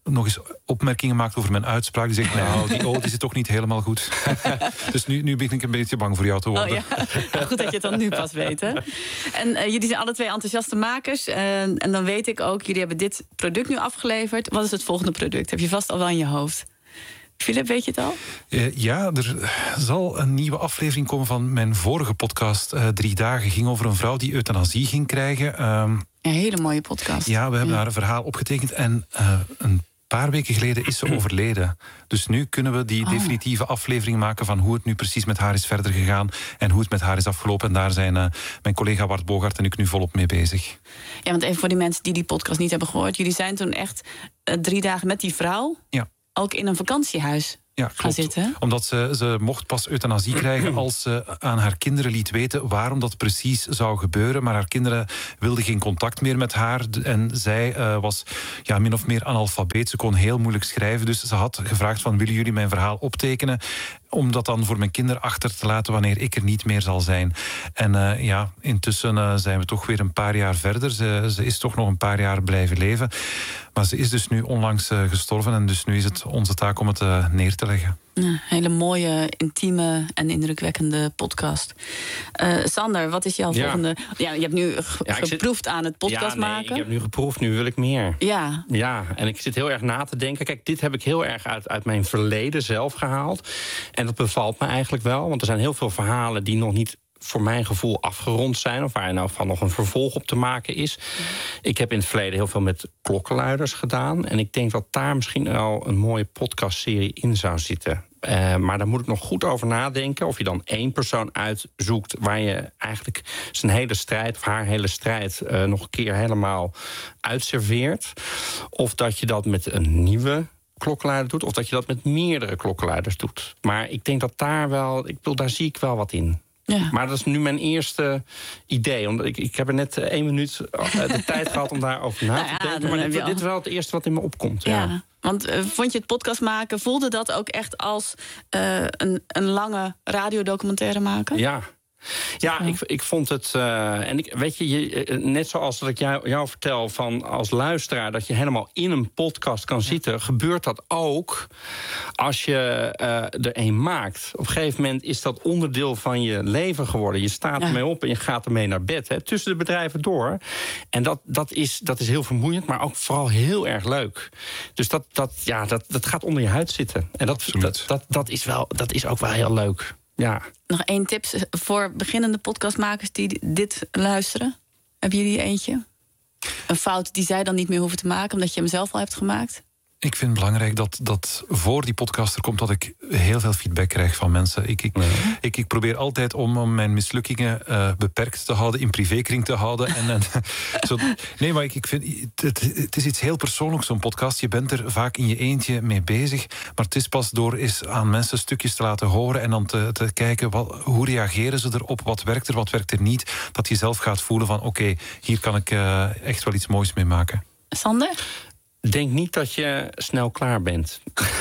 nog eens opmerkingen maakt over mijn uitspraak. Die zegt, nou, die O die zit toch niet helemaal goed. Dus nu, nu begin ik een beetje bang voor jou te worden. Oh, ja. Nou, goed dat je het dan nu pas weet, hè? En uh, jullie zijn alle twee enthousiaste makers. Uh, en dan weet ik ook, jullie hebben dit product nu afgeleverd. Wat is het volgende product? Heb je vast al wel in je hoofd? Philip, weet je het al? Uh, ja, er zal een nieuwe aflevering komen van mijn vorige podcast. Uh, drie dagen ging over een vrouw die euthanasie ging krijgen. Uh, een hele mooie podcast. Ja, we hebben ja. haar een verhaal opgetekend. En uh, een paar weken geleden is ze overleden. Dus nu kunnen we die oh. definitieve aflevering maken van hoe het nu precies met haar is verder gegaan en hoe het met haar is afgelopen. En daar zijn uh, mijn collega Bart Bogaert en ik nu volop mee bezig. Ja, want even voor die mensen die die podcast niet hebben gehoord. Jullie zijn toen echt uh, drie dagen met die vrouw... Ja. Ook in een vakantiehuis ja, gaan zitten. Omdat ze, ze mocht pas euthanasie krijgen als ze aan haar kinderen liet weten waarom dat precies zou gebeuren. Maar haar kinderen wilden geen contact meer met haar. En zij uh, was ja, min of meer analfabeet. Ze kon heel moeilijk schrijven. Dus ze had gevraagd van, willen jullie mijn verhaal optekenen? Om dat dan voor mijn kinderen achter te laten wanneer ik er niet meer zal zijn. En uh, ja, intussen uh, zijn we toch weer een paar jaar verder. Ze, ze is toch nog een paar jaar blijven leven. Maar ze is dus nu onlangs uh, gestorven. En dus nu is het onze taak om het uh, neer te leggen. Ja, hele mooie, intieme en indrukwekkende podcast. Uh, Sander, wat is jouw ja. volgende... Ja, je hebt nu ge- ja, geproefd zit... aan het podcast ja, nee, maken. Ik heb nu geproefd, nu wil ik meer. Ja. Ja, en ik zit heel erg na te denken. Kijk, dit heb ik heel erg uit, uit mijn verleden zelf gehaald. En dat bevalt me eigenlijk wel. Want er zijn heel veel verhalen die nog niet... voor mijn gevoel afgerond zijn... of waar nou van nog een vervolg op te maken is. Mm. Ik heb in het verleden heel veel met klokkenluiders gedaan... en ik denk dat daar misschien wel een mooie podcastserie in zou zitten. Uh, maar daar moet ik nog goed over nadenken... of je dan één persoon uitzoekt... waar je eigenlijk zijn hele strijd... of haar hele strijd uh, nog een keer helemaal uitserveert. Of dat je dat met een nieuwe... klokkenluider doet, of dat je dat met meerdere klokkenluiders doet. Maar ik denk dat daar wel... ik bedoel, daar zie ik wel wat in. Ja. Maar dat is nu mijn eerste idee. Omdat ik, ik heb er net één minuut de tijd gehad om daarover na te nou ja, denken. Maar dit, dit is wel het eerste wat in me opkomt. Ja. Ja. Want uh, vond je het podcast maken, voelde dat ook echt als uh, een, een lange radiodocumentaire maken? Ja. Ja, ik, ik vond het... Uh, en ik, weet je, je, net zoals dat ik jou, jou vertel van als luisteraar... dat je helemaal in een podcast kan zitten... gebeurt dat ook als je uh, er een maakt. Op een gegeven moment is dat onderdeel van je leven geworden. Je staat ja. ermee op en je gaat ermee naar bed. Hè, tussen de bedrijven door. En dat, dat, is, dat is heel vermoeiend, maar ook vooral heel erg leuk. Dus dat, dat, ja, dat, dat gaat onder je huid zitten. En dat, dat, dat, dat, is wel, dat is ook wel heel leuk. Ja. Nog één tip voor beginnende podcastmakers die dit luisteren. Hebben jullie eentje? Een fout die zij dan niet meer hoeven te maken... omdat je hem zelf al hebt gemaakt? Ik vind het belangrijk dat, dat voor die podcast er komt... dat ik heel veel feedback krijg van mensen. Ik, ik, nee. ik, ik probeer altijd om, om mijn mislukkingen uh, beperkt te houden... in privékring te houden. En, en, zo, nee, maar ik, ik vind... Het, het is iets heel persoonlijks, zo'n podcast. Je bent er vaak in je eentje mee bezig. Maar het is pas door eens aan mensen stukjes te laten horen... en dan te, te kijken, wat, hoe reageren ze erop? Wat werkt er, wat werkt er niet? Dat je zelf gaat voelen van... oké, okay, hier kan ik uh, echt wel iets moois mee maken. Sander? Denk niet dat je snel klaar bent.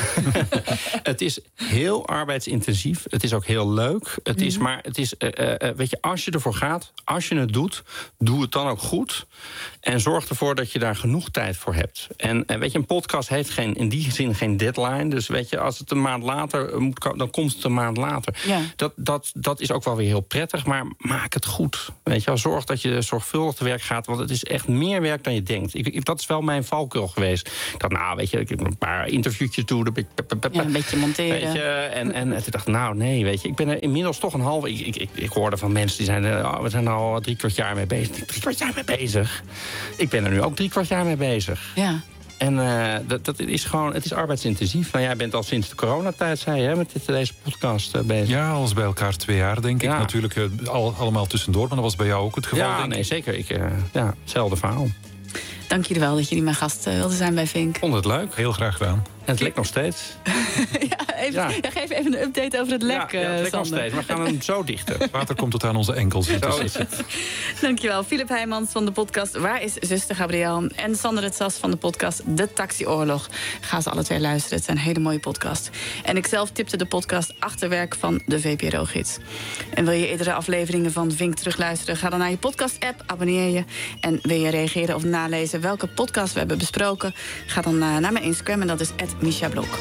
Het is heel arbeidsintensief. Het is ook heel leuk. Het is maar, het is, uh, uh, weet je, als je ervoor gaat, als je het doet, doe het dan ook goed. En zorg ervoor dat je daar genoeg tijd voor hebt. En uh, weet je, een podcast heeft geen, in die zin geen deadline. Dus weet je, als het een maand later moet komen, dan komt het een maand later. Ja. Dat, dat, dat is ook wel weer heel prettig, maar maak het goed. Weet je, zorg dat je zorgvuldig te werk gaat, want het is echt meer werk dan je denkt. Ik, ik, dat is wel mijn valkuil geweest. Ik dacht, nou, weet je, ik heb een paar interviewtjes toe. Ja, een beetje monteren. Weet je, en, en toen dacht ik, nou, nee, weet je, ik ben er inmiddels toch een halve... Ik, ik, ik, ik hoorde van mensen die zeiden, oh, we zijn er al drie kwart jaar mee bezig. Drie kwart jaar mee bezig. Ik ben er nu ook drie kwart jaar mee bezig. Ja. En uh, dat, dat is gewoon, het is arbeidsintensief. Nou, jij bent al sinds de coronatijd, zei je, hè, met dit, deze podcast uh, bezig. Ja, alles bij elkaar twee jaar, denk ik. Ja. Natuurlijk uh, al, allemaal tussendoor, maar dat was bij jou ook het geval, ja, denk nee, ik. zeker. Ik, uh, ja, hetzelfde verhaal. Dank jullie wel dat jullie mijn gast uh, wilden zijn bij Vink. Vond het leuk. Heel graag gedaan. En het lekt nog steeds. ja, even, ja. Ja, geef even een update over het lek, ja, ja, het lekt nog Sander. steeds. We gaan hem zo dichten. Het water komt tot aan onze enkels. Zo is het. Dankjewel. Philip Heijmans van de podcast Waar is zuster Gabriel? En Sander het Sas van de podcast De Taxioorlog. Ga ze alle twee luisteren. Het zijn hele mooie podcasts. En ik zelf tipte de podcast Achterwerk van de V P R O-gids. En wil je eerdere afleveringen van Vink terugluisteren? Ga dan naar je podcast-app, abonneer je. En wil je reageren of nalezen welke podcast we hebben besproken? Ga dan naar mijn Instagram en dat is at Misha Blok.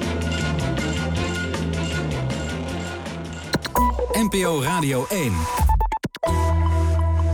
N P O Radio één.